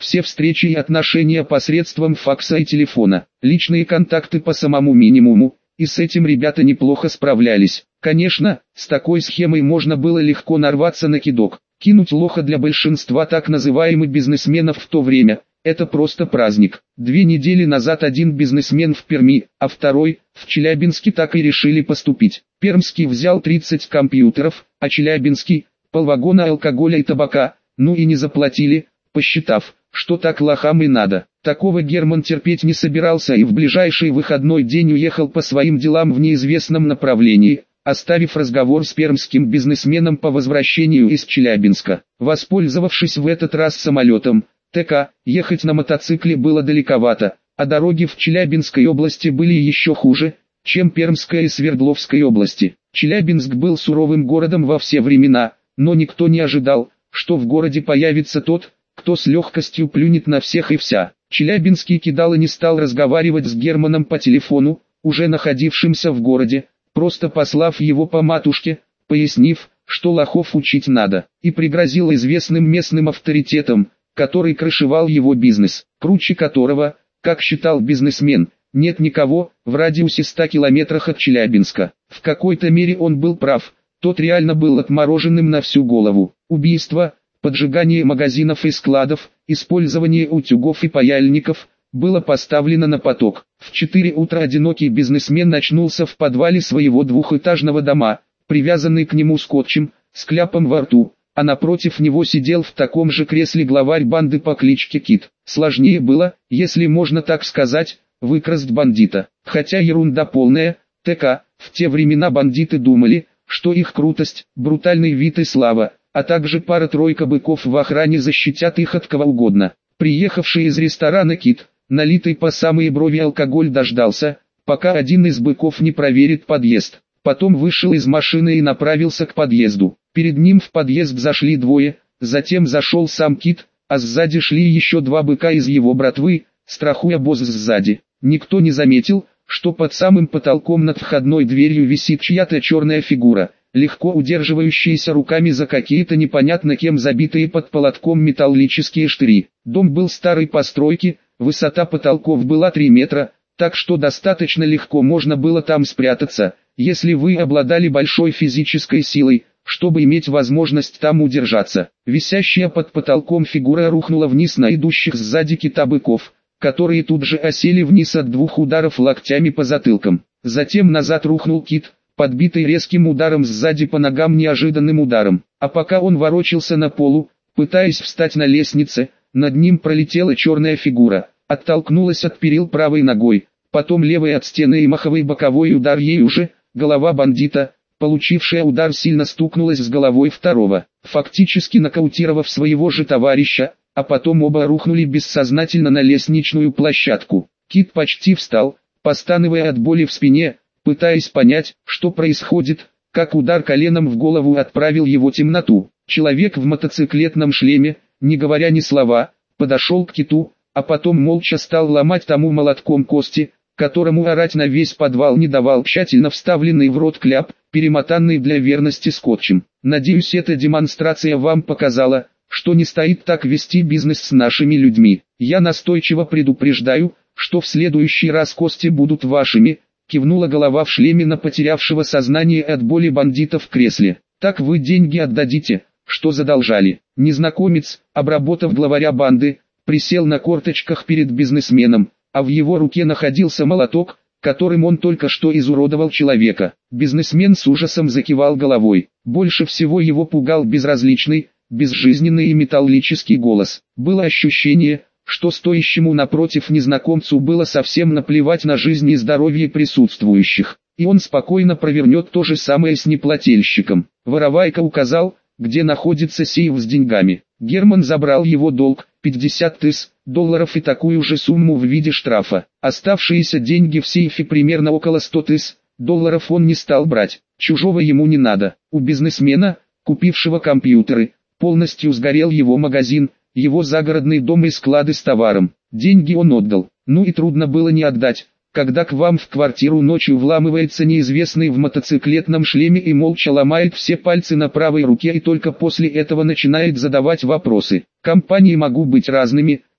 Все встречи и отношения посредством факса и телефона, личные контакты по самому минимуму, и с этим ребята неплохо справлялись. Конечно, с такой схемой можно было легко нарваться на кидок. Кинуть лоха для большинства так называемых бизнесменов в то время – это просто праздник. Две недели назад один бизнесмен в Перми, а второй – в Челябинске так и решили поступить. Пермский взял тридцать компьютеров, а Челябинский – полвагона алкоголя и табака, ну и не заплатили, посчитав, что так лохам и надо. Такого Герман терпеть не собирался и в ближайший выходной день уехал по своим делам в неизвестном направлении, оставив разговор с пермским бизнесменом по возвращению из Челябинска. Воспользовавшись в этот раз самолетом, ТК, ехать на мотоцикле было далековато, а дороги в Челябинской области были еще хуже, чем Пермская и Свердловской области. Челябинск был суровым городом во все времена, но никто не ожидал, что в городе появится тот, кто с легкостью плюнет на всех и вся. Челябинский кидал и не стал разговаривать с Германом по телефону, уже находившимся в городе, просто послав его по матушке, пояснив, что лохов учить надо, и пригрозил известным местным авторитетом, который крышевал его бизнес, круче которого, как считал бизнесмен, нет никого в радиусе ста километрах от Челябинска. В какой-то мере он был прав, тот реально был отмороженным на всю голову. Убийство, поджигание магазинов и складов, использование утюгов и паяльников было поставлено на поток. В четыре утра одинокий бизнесмен очнулся в подвале своего двухэтажного дома, привязанный к нему скотчем, с кляпом во рту, а напротив него сидел в таком же кресле главарь банды по кличке Кит. Сложнее было, если можно так сказать, выкрасть бандита. Хотя ерунда полная, ТК, в те времена бандиты думали, что их крутость, брутальный вид и слава, а также пара-тройка быков в охране защитят их от кого угодно. Приехавший из ресторана Кит, налитый по самые брови алкоголь, дождался, пока один из быков не проверит подъезд. Потом вышел из машины и направился к подъезду. Перед ним в подъезд зашли двое, затем зашел сам Кит, а сзади шли еще два быка из его братвы, страхуя босс сзади. Никто не заметил, что под самым потолком над входной дверью висит чья-то черная фигура, легко удерживающаяся руками за какие-то непонятно кем забитые под полотком металлические штыри. Дом был старой постройки, высота потолков была три метра, так что достаточно легко можно было там спрятаться, если вы обладали большой физической силой, чтобы иметь возможность там удержаться. Висящая под потолком фигура рухнула вниз на идущих сзади Кита быков, которые тут же осели вниз от двух ударов локтями по затылкам. Затем назад рухнул Кит, подбитый резким ударом сзади по ногам, неожиданным ударом. А пока он ворочался на полу, пытаясь встать на лестнице, над ним пролетела черная фигура, оттолкнулась от перил правой ногой, потом левой от стены и маховой боковой удар ей уже, голова бандита, получившая удар, сильно стукнулась с головой второго, фактически нокаутировав своего же товарища, а потом оба рухнули бессознательно на лестничную площадку. Кит почти встал, постановая от боли в спине, пытаясь понять, что происходит, как удар коленом в голову отправил его в темноту. Человек в мотоциклетном шлеме, не говоря ни слова, подошел к Киту, а потом молча стал ломать тому молотком кости, которому орать на весь подвал не давал тщательно вставленный в рот кляп, перемотанный для верности скотчем. Надеюсь, эта демонстрация вам показала, что не стоит так вести бизнес с нашими людьми. Я настойчиво предупреждаю, что в следующий раз кости будут вашими, кивнула голова в шлеме на потерявшего сознание от боли бандита в кресле. Так вы деньги отдадите, что задолжали. Незнакомец, обработав главаря банды, присел на корточках перед бизнесменом, а в его руке находился молоток, которым он только что изуродовал человека. Бизнесмен с ужасом закивал головой. Больше всего его пугал безразличный, безжизненный и металлический голос. Было ощущение, что стоящему напротив незнакомцу было совсем наплевать на жизнь и здоровье присутствующих, и он спокойно провернет то же самое с неплательщиком. Воровайка указал, где находится сейф с деньгами. Герман забрал его долг, пятьдесят тысяч долларов и такую же сумму в виде штрафа. Оставшиеся деньги в сейфе примерно около ста тысяч долларов он не стал брать, чужого ему не надо. У бизнесмена, купившего компьютеры, полностью сгорел его магазин, его загородный дом и склады с товаром. Деньги он отдал, ну и трудно было не отдать, когда к вам в квартиру ночью вламывается неизвестный в мотоциклетном шлеме и молча ломает все пальцы на правой руке и только после этого начинает задавать вопросы. Компании могут быть разными,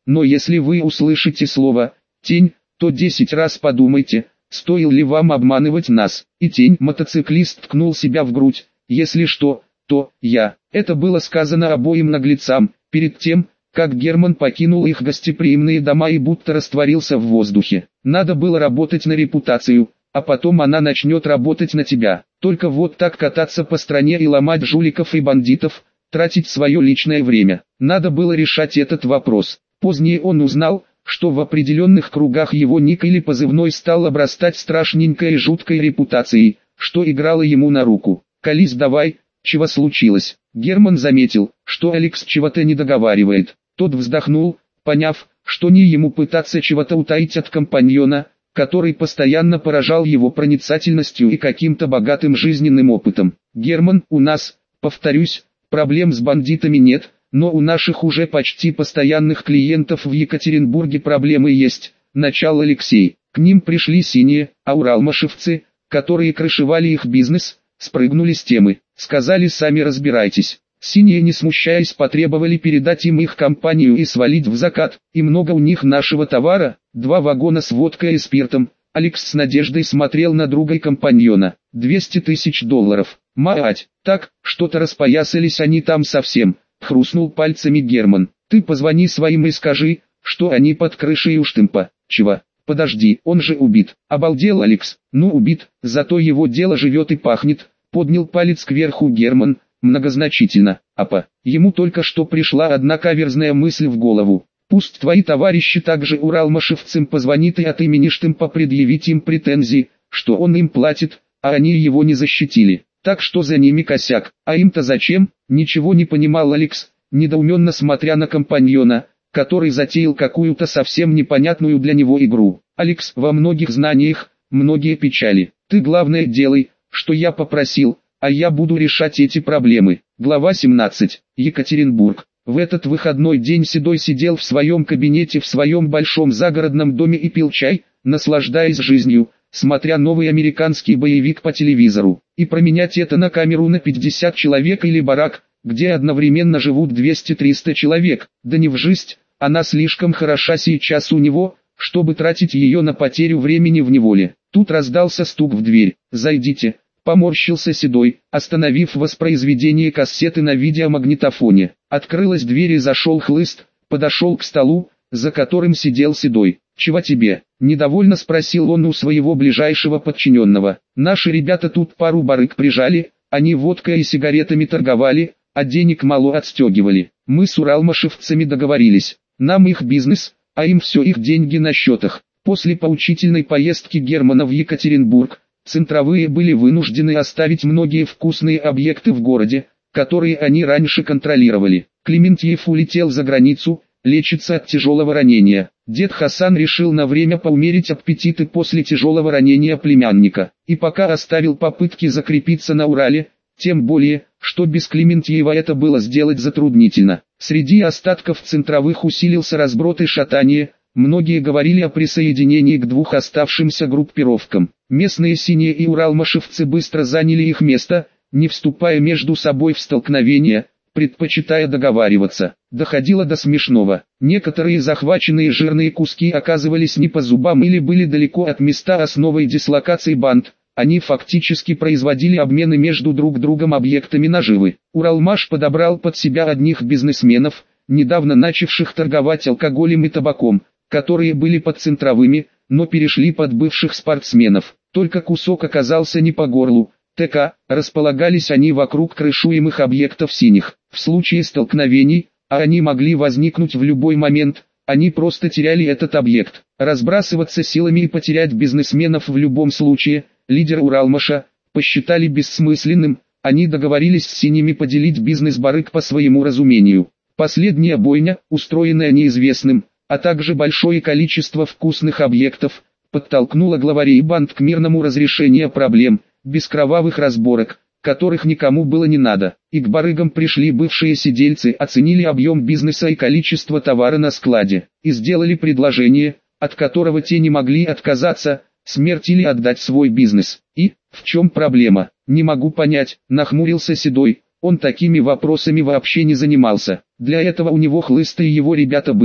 но если вы услышите слово «тень», то десять раз подумайте, стоило ли вам обманывать нас. И тень, мотоциклист ткнул себя в грудь, если что, то я. Это было сказано обоим наглецам, перед тем, как Герман покинул их гостеприимные дома и будто растворился в воздухе. Надо было работать на репутацию, а потом она начнет работать на тебя. Только вот так кататься по стране и ломать жуликов и бандитов, тратить свое личное время. Надо было решать этот вопрос. Позднее он узнал, что в определенных кругах его ник или позывной стал обрастать страшненькой и жуткой репутацией, что играло ему на руку. «Колись давай, чего случилось?» Герман заметил, что Алекс чего-то не договаривает. Тот вздохнул, поняв, что не ему пытаться чего-то утаить от компаньона, который постоянно поражал его проницательностью и каким-то богатым жизненным опытом. «Герман, у нас, повторюсь, проблем с бандитами нет, но у наших уже почти постоянных клиентов в Екатеринбурге проблемы есть», — начал Алексей. К ним пришли синие, а уралмашевцы, которые крышевали их бизнес, спрыгнули с темы. Сказали: сами разбирайтесь. Синие, не смущаясь, потребовали передать им их компанию и свалить в закат. И много у них нашего товара, два вагона с водкой и спиртом. Алекс с надеждой смотрел на друга и компаньона. двести тысяч долларов. Мать, так, что-то распоясались они там совсем. Хрустнул пальцами Герман. Ты позвони своим и скажи, что они под крышей у штымпа. Чего? Подожди, он же убит. Обалдел Алекс. Ну убит, зато его дело живет и пахнет. Поднял палец кверху Герман, многозначительно. Апа, ему только что пришла одна каверзная мысль в голову. Пусть твои товарищи также уралмашевцам позвонит и от имени штымпа предъявить им претензии, что он им платит, а они его не защитили. Так что за ними косяк. А им-то зачем? Ничего не понимал Алекс, недоуменно смотря на компаньона, который затеял какую-то совсем непонятную для него игру. Алекс, во многих знаниях, многие печали. Ты главное делай, что я попросил, а я буду решать эти проблемы. Глава семнадцать. Екатеринбург. В этот выходной день Седой сидел в своем кабинете в своем большом загородном доме и пил чай, наслаждаясь жизнью, смотря новый американский боевик по телевизору. И променять это на камеру на пятьдесят человек или барак, где одновременно живут двести-триста человек, да не в жизнь, она слишком хороша сейчас у него, чтобы тратить ее на потерю времени в неволе. Тут раздался стук в дверь. «Зайдите», — поморщился Седой, остановив воспроизведение кассеты на видеомагнитофоне. Открылась дверь и зашел Хлыст, подошел к столу, за которым сидел Седой. «Чего тебе?» — недовольно спросил он у своего ближайшего подчиненного. «Наши ребята тут пару барыг прижали, они водкой и сигаретами торговали, а денег мало отстегивали. Мы с уралмашевцами договорились, нам их бизнес, а им все их деньги на счетах». После поучительной поездки Германа в Екатеринбург, центровые были вынуждены оставить многие вкусные объекты в городе, которые они раньше контролировали. Клементьев улетел за границу, лечиться от тяжелого ранения. Дед Хасан решил на время поумерить аппетиты после тяжелого ранения племянника, и пока оставил попытки закрепиться на Урале, тем более, что без Клементьева это было сделать затруднительно. Среди остатков центровых усилился разброд и шатание, многие говорили о присоединении к двух оставшимся группировкам. Местные синие и уралмашевцы быстро заняли их место, не вступая между собой в столкновения, предпочитая договариваться. Доходило до смешного. Некоторые захваченные жирные куски оказывались не по зубам или были далеко от места основы дислокации банд. Они фактически производили обмены между друг другом объектами наживы. Уралмаш подобрал под себя одних бизнесменов, недавно начавших торговать алкоголем и табаком, которые были под центровыми, но перешли под бывших спортсменов. Только кусок оказался не по горлу. ТК, располагались они вокруг крышуемых объектов синих. В случае столкновений, а они могли возникнуть в любой момент, они просто теряли этот объект. Разбрасываться силами и потерять бизнесменов в любом случае, лидер Уралмаша, посчитали бессмысленным, они договорились с синими поделить бизнес-барыг по своему разумению. Последняя бойня, устроенная неизвестным, а также большое количество вкусных объектов, подтолкнула главарей банд к мирному разрешению проблем, без кровавых разборок, которых никому было не надо. И к барыгам пришли бывшие сидельцы, оценили объем бизнеса и количество товара на складе, и сделали предложение, от которого те не могли отказаться, смерть или отдать свой бизнес. И, в чем проблема? Не могу понять, нахмурился Седой, он такими вопросами вообще не занимался. Для этого у него Хлыст и его ребята были.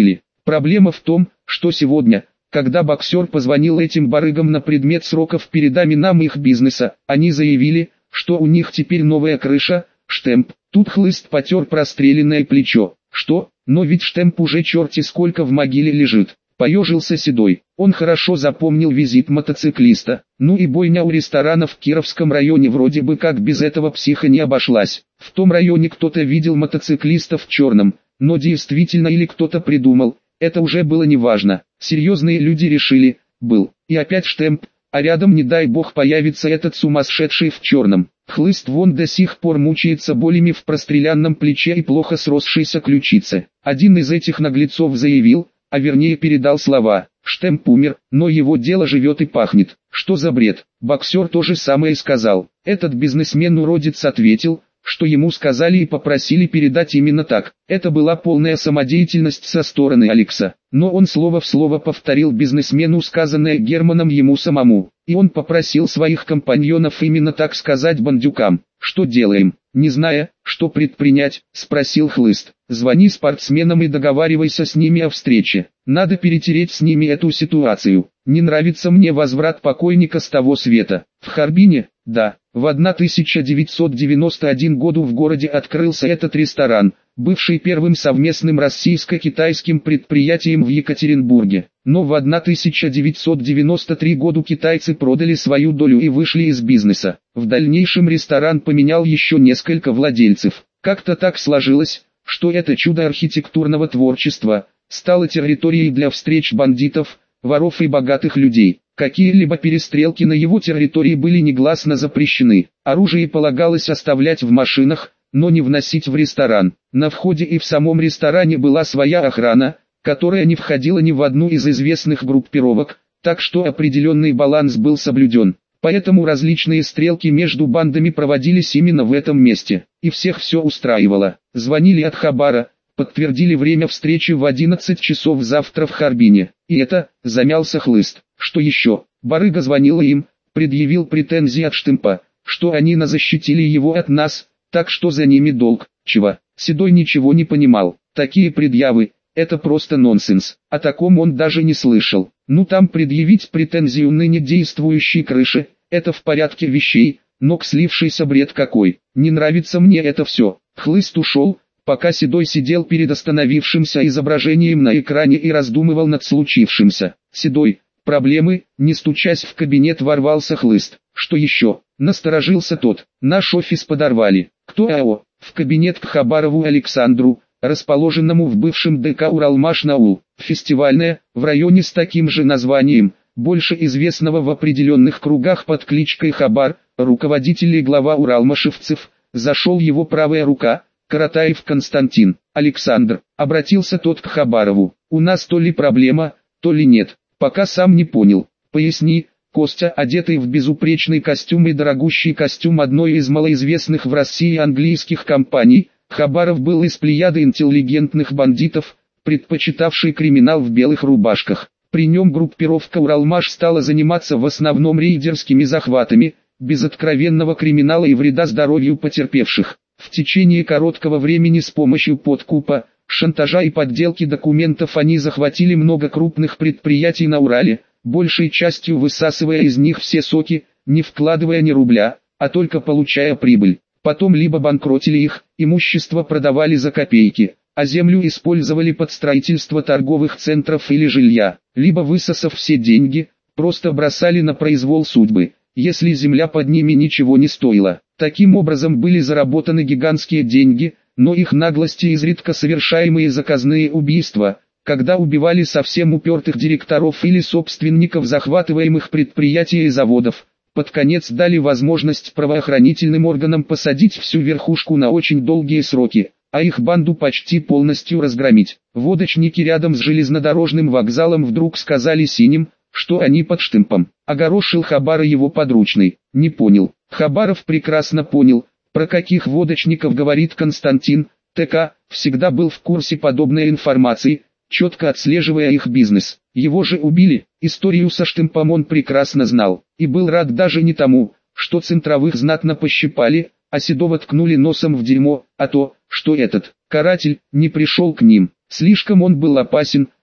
Проблема в том, что сегодня, когда боксер позвонил этим барыгам на предмет сроков передачи нам их бизнеса, они заявили, что у них теперь новая крыша, штемп. Тут Хлыст потер простреленное плечо. Что? Но ведь штемп уже черти сколько в могиле лежит. Поежился Седой. Он хорошо запомнил визит мотоциклиста. Ну и бойня у ресторана в Кировском районе вроде бы как без этого психа не обошлась. В том районе кто-то видел мотоциклиста в черном, но действительно или кто-то придумал, это уже было неважно. Серьезные люди решили, был. И опять штемп, а рядом не дай бог появится этот сумасшедший в черном. Хлыст вон до сих пор мучается болями в простреленном плече и плохо сросшейся ключице. Один из этих наглецов заявил, а вернее передал слова: штемп умер, но его дело живет и пахнет. Что за бред? Боксер то же самое сказал. Этот бизнесмен-уродец ответил, что ему сказали и попросили передать именно так. Это была полная самодеятельность со стороны Алекса. Но он слово в слово повторил бизнесмену сказанное Германом ему самому. И он попросил своих компаньонов именно так сказать бандюкам. «Что делаем?» Не зная, что предпринять, спросил Хлыст. «Звони спортсменам и договаривайся с ними о встрече. Надо перетереть с ними эту ситуацию. Не нравится мне возврат покойника с того света». В Харбине? Да. В тысяча девятьсот девяносто первом году в городе открылся этот ресторан, бывший первым совместным российско-китайским предприятием в Екатеринбурге. Но в тысяча девятьсот девяносто третьем году китайцы продали свою долю и вышли из бизнеса. В дальнейшем ресторан поменял еще несколько владельцев. Как-то так сложилось, что это чудо архитектурного творчества стало территорией для встреч бандитов, воров и богатых людей. Какие-либо перестрелки на его территории были негласно запрещены. Оружие полагалось оставлять в машинах, но не вносить в ресторан. На входе и в самом ресторане была своя охрана, которая не входила ни в одну из известных группировок, так что определенный баланс был соблюден. Поэтому различные стрелки между бандами проводились именно в этом месте. И всех все устраивало. Звонили от Хабара, подтвердили время встречи в одиннадцать часов завтра в Харбине. И это, замялся Хлыст. Что еще? Барыга звонила им, предъявил претензии от штемпа, что они назащитили его от нас, так что за ними долг. Чего? Седой ничего не понимал. Такие предъявы, это просто нонсенс. О таком он даже не слышал. Ну там предъявить претензию ныне действующей крыше, это в порядке вещей, но к слившийся бред какой. Не нравится мне это все. Хлыст ушел, пока Седой сидел перед остановившимся изображением на экране и раздумывал над случившимся. Седой. Проблемы, не стучась в кабинет ворвался Хлыст. Что еще? Насторожился тот. Наш офис подорвали. Кто? АО? В кабинет к Хабарову Александру, расположенному в бывшем ДК Уралмаш-Наул. Фестивальная, в районе с таким же названием, больше известного в определенных кругах под кличкой Хабар, руководитель и глава уралмашевцев, зашел его правая рука, Каратаев Константин. Александр, обратился тот к Хабарову. У нас то ли проблема, то ли нет. Пока сам не понял. Поясни. Костя, одетый в безупречный костюм и дорогущий костюм одной из малоизвестных в России английских компаний, Хабаров был из плеяды интеллигентных бандитов, предпочитавший криминал в белых рубашках. При нем группировка Уралмаш стала заниматься в основном рейдерскими захватами, без откровенного криминала и вреда здоровью потерпевших. В течение короткого времени с помощью подкупа, шантажа и подделки документов они захватили много крупных предприятий на Урале, большей частью высасывая из них все соки, не вкладывая ни рубля, а только получая прибыль. Потом либо банкротили их, имущество продавали за копейки, а землю использовали под строительство торговых центров или жилья, либо высосав все деньги, просто бросали на произвол судьбы, если земля под ними ничего не стоила. Таким образом были заработаны гигантские деньги, но их наглости и изредка совершаемые заказные убийства, когда убивали совсем упертых директоров или собственников захватываемых предприятий и заводов, под конец дали возможность правоохранительным органам посадить всю верхушку на очень долгие сроки, а их банду почти полностью разгромить. Водочники рядом с железнодорожным вокзалом вдруг сказали синим, что они под штемпом. Огорошил Хабара его подручный. Не понял. Хабаров прекрасно понял, про каких водочников говорит Константин. ТК всегда был в курсе подобной информации, четко отслеживая их бизнес. Его же убили. Историю со штемпом он прекрасно знал, и был рад даже не тому, что центровых знатно пощипали, а Седова ткнули носом в дерьмо, а то, что этот каратель не пришел к ним. Слишком он был опасен,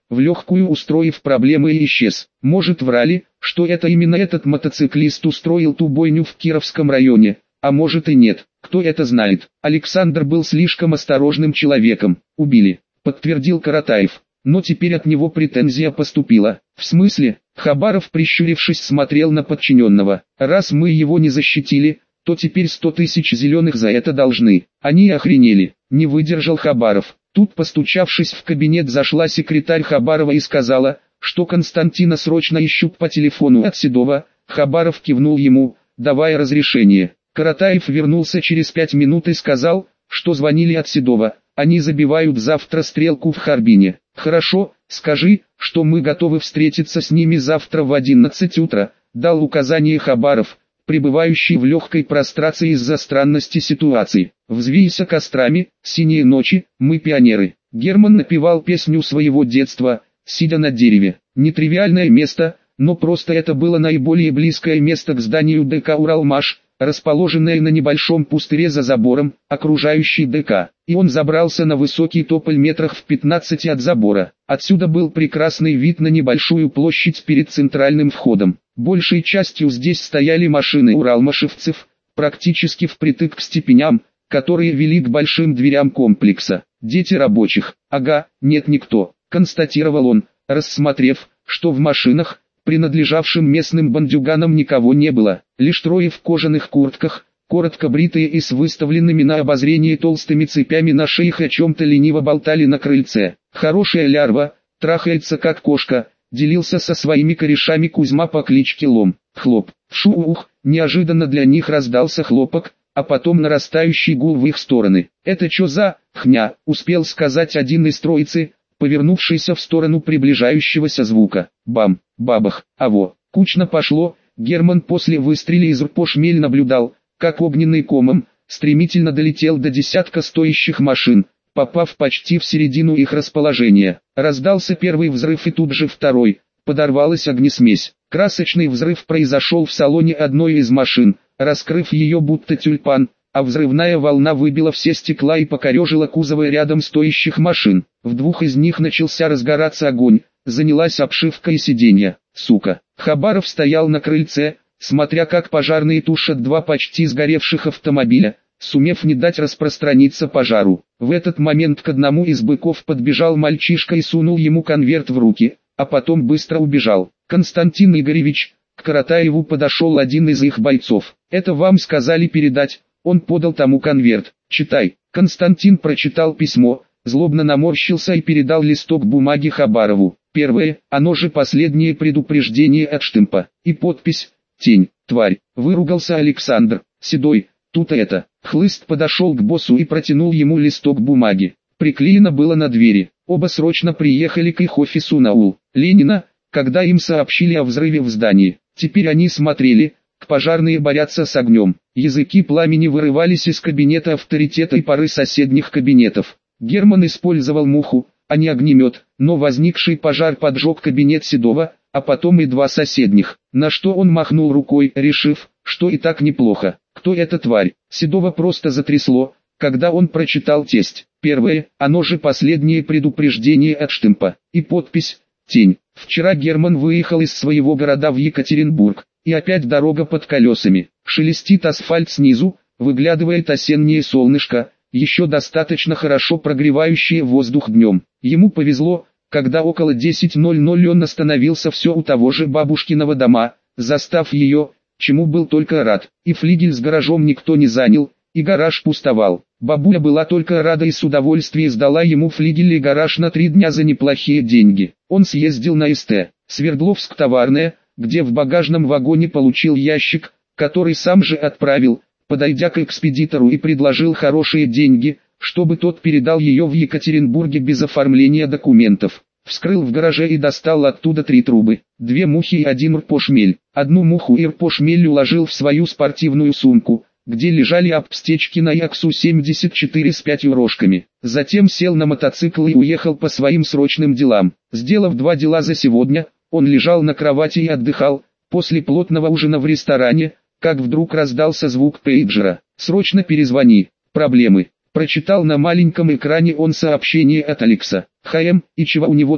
в легкую устроив проблемы и исчез. Может, врали, что это именно этот мотоциклист устроил ту бойню в Кировском районе, а может и нет, кто это знает. Александр был слишком осторожным человеком. Убили, подтвердил Каратаев. Но теперь от него претензия поступила. В смысле? Хабаров, прищурившись, смотрел на подчиненного. Раз мы его не защитили, то теперь сто тысяч зеленых за это должны. Они охренели. Не выдержал Хабаров. Тут, постучавшись в кабинет, зашла секретарь Хабарова и сказала, что Константина срочно ищут по телефону от Седова. Хабаров кивнул ему, давая разрешение. Каратаев вернулся через пять минут и сказал, что звонили от Седова. Они забивают завтра стрелку в Харбине. Хорошо, скажи, что мы готовы встретиться с ними завтра в одиннадцать утра, дал указание Хабаров, пребывающий в легкой прострации из-за странности ситуации. Взвейся кострами, синие ночи, мы пионеры. Герман напевал песню своего детства, сидя на дереве. Нетривиальное место, но просто это было наиболее близкое место к зданию ДК «Уралмаш», расположенное на небольшом пустыре за забором, окружающий ДК. И он забрался на высокий тополь метрах в пятнадцати от забора. Отсюда был прекрасный вид на небольшую площадь перед центральным входом. Большей частью здесь стояли машины уралмашевцев, практически впритык к степеням, которые вели к большим дверям комплекса. Дети рабочих. Ага, нет никто, констатировал он, рассмотрев, что в машинах, принадлежавшим местным бандюганам, никого не было. Лишь трое в кожаных куртках, коротко бритые и с выставленными на обозрение толстыми цепями на шеях, о чем-то лениво болтали на крыльце. Хорошая лярва, трахается как кошка, делился со своими корешами Кузьма по кличке Лом. Хлоп, шу-ух, неожиданно для них раздался хлопок, а потом нарастающий гул в их стороны. «Это чё за хня?» — успел сказать один из троицы, повернувшийся в сторону приближающегося звука. Бам, бабах, аво, кучно пошло. Герман после выстрела из РПО-Шмель наблюдал, как огненный комом стремительно долетел до десятка стоящих машин, попав почти в середину их расположения. Раздался первый взрыв и тут же второй, подорвалась огнесмесь. Красочный взрыв произошел в салоне одной из машин, раскрыв ее будто тюльпан, а взрывная волна выбила все стекла и покорежила кузовы рядом стоящих машин. В двух из них начался разгораться огонь, занялась обшивка и сиденья. Сука. Хабаров стоял на крыльце, смотря как пожарные тушат два почти сгоревших автомобиля, сумев не дать распространиться пожару. В этот момент к одному из быков подбежал мальчишка и сунул ему конверт в руки, а потом быстро убежал. Константин Игоревич, к Каратаеву подошел один из их бойцов. «Это вам сказали передать». Он подал тому конверт. «Читай». Константин прочитал письмо, злобно наморщился и передал листок бумаги Хабарову. Первое, оно же последнее предупреждение от штемпа. И подпись «Тень, тварь». Выругался Александр. «Седой, тут это». Хлыст подошел к боссу и протянул ему листок бумаги. Приклеено было на двери. Оба срочно приехали к их офису на ул Ленина, когда им сообщили о взрыве в здании. Теперь они смотрели, как пожарные борются с огнем. Языки пламени вырывались из кабинета авторитета и пары соседних кабинетов. Герман использовал муху, а не огнемет, но возникший пожар поджег кабинет Седова, а потом и два соседних, на что он махнул рукой, решив, что и так неплохо. Кто эта тварь? Седова просто затрясло, когда он прочитал тесть. Первое, оно же последнее предупреждение от штемпа. И подпись «Тень». Вчера Герман выехал из своего города в Екатеринбург, и опять дорога под колесами. Шелестит асфальт снизу, выглядывает осеннее солнышко, еще достаточно хорошо прогревающее воздух днем. Ему повезло, когда около десять ноль ноль он остановился все у того же бабушкиного дома, застав ее, чему был только рад. И флигель с гаражом никто не занял, и гараж пустовал. Бабуля была только рада и с удовольствием сдала ему флигель и гараж на три дня за неплохие деньги. Он съездил на СТ, Свердловск товарная, где в багажном вагоне получил ящик, который сам же отправил, подойдя к экспедитору и предложил хорошие деньги, чтобы тот передал ее в Екатеринбурге без оформления документов. Вскрыл в гараже и достал оттуда три трубы, две мухи и один РПО-Шмель. Одну муху и РПО-Шмель уложил в свою спортивную сумку, где лежали аптечки на Яксу семьдесят четыре с пятью рожками. Затем сел на мотоцикл и уехал по своим срочным делам. Сделав два дела за сегодня, он лежал на кровати и отдыхал, после плотного ужина в ресторане, как вдруг раздался звук пейджера. «Срочно перезвони, проблемы». Прочитал на маленьком экране он сообщение от Алекса. «ХМ, и чего у него там?»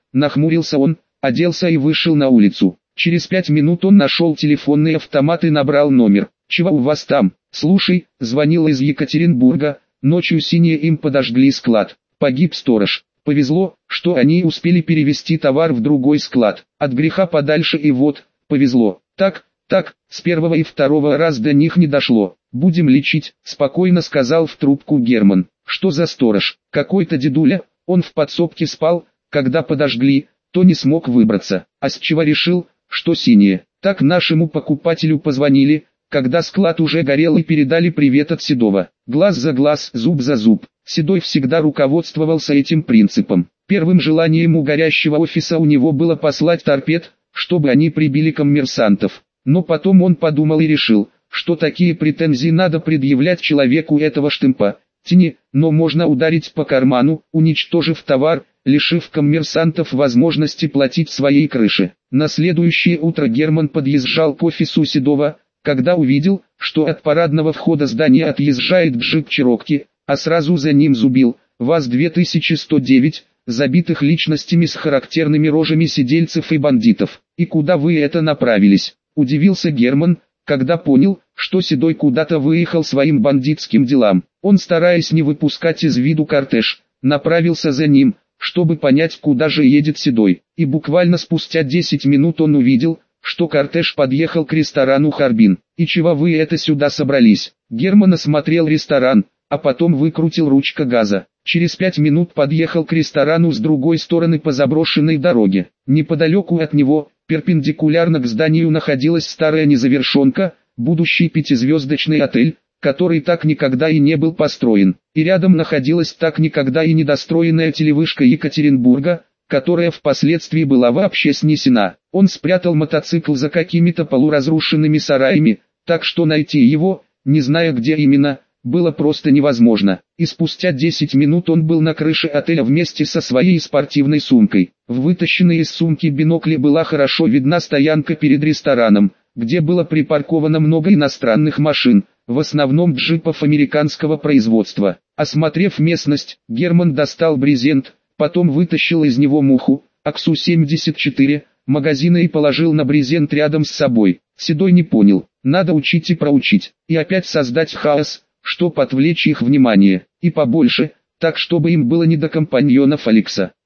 нахмурился он, оделся и вышел на улицу. Через пять минут он нашел телефонный автомат и набрал номер. «Чего у вас там?» «Слушай, звонил из Екатеринбурга, ночью синие им подожгли склад. Погиб сторож. Повезло, что они успели перевезти товар в другой склад. От греха подальше и вот, повезло. Так, так, с первого и второго раз до них не дошло. Будем лечить», — спокойно сказал в трубку Герман. «Что за сторож? Какой-то дедуля, он в подсобке спал, когда подожгли, то не смог выбраться. А с чего решил, что синие? Так нашему покупателю позвонили, когда склад уже горел, и передали привет от Седова. Глаз за глаз, зуб за зуб. Седой всегда руководствовался этим принципом. Первым желанием у горящего офиса у него было послать торпед, чтобы они прибили коммерсантов. Но потом он подумал и решил, что такие претензии надо предъявлять человеку этого штемпа. Тени, но можно ударить по карману, уничтожив товар, лишив коммерсантов возможности платить своей крыше. На следующее утро Герман подъезжал к офису Седова, когда увидел, что от парадного входа здания отъезжает джип Черокки, а сразу за ним Зубил, ВАЗ две тысячи сто девять, забитых личностями с характерными рожами сидельцев и бандитов. «И куда вы это направились?» – удивился Герман, когда понял, что Седой куда-то выехал своим бандитским делам. Он, стараясь не выпускать из виду кортеж, направился за ним, чтобы понять, куда же едет Седой. И буквально спустя десять минут он увидел, что кортеж подъехал к ресторану «Харбин». «И чего вы это сюда собрались?» Герман осмотрел ресторан, а потом выкрутил ручка газа. Через пять минут подъехал к ресторану с другой стороны по заброшенной дороге. Неподалеку от него, перпендикулярно к зданию, находилась старая незавершенка, будущий пятизвездочный отель, который так никогда и не был построен. И рядом находилась так никогда и недостроенная телевышка Екатеринбурга, которая впоследствии была вообще снесена. Он спрятал мотоцикл за какими-то полуразрушенными сараями, так что найти его, не зная где именно, было просто невозможно. И спустя десять минут он был на крыше отеля вместе со своей спортивной сумкой. В вытащенной из сумки бинокле была хорошо видна стоянка перед рестораном, где было припарковано много иностранных машин, в основном джипов американского производства. Осмотрев местность, Герман достал брезент, потом вытащил из него муху, Аксу семьдесят четыре, магазина и положил на брезент рядом с собой. Седой не понял, надо учить и проучить, и опять создать хаос, чтоб отвлечь их внимание, и побольше, так чтобы им было не до компаньонов Алекса.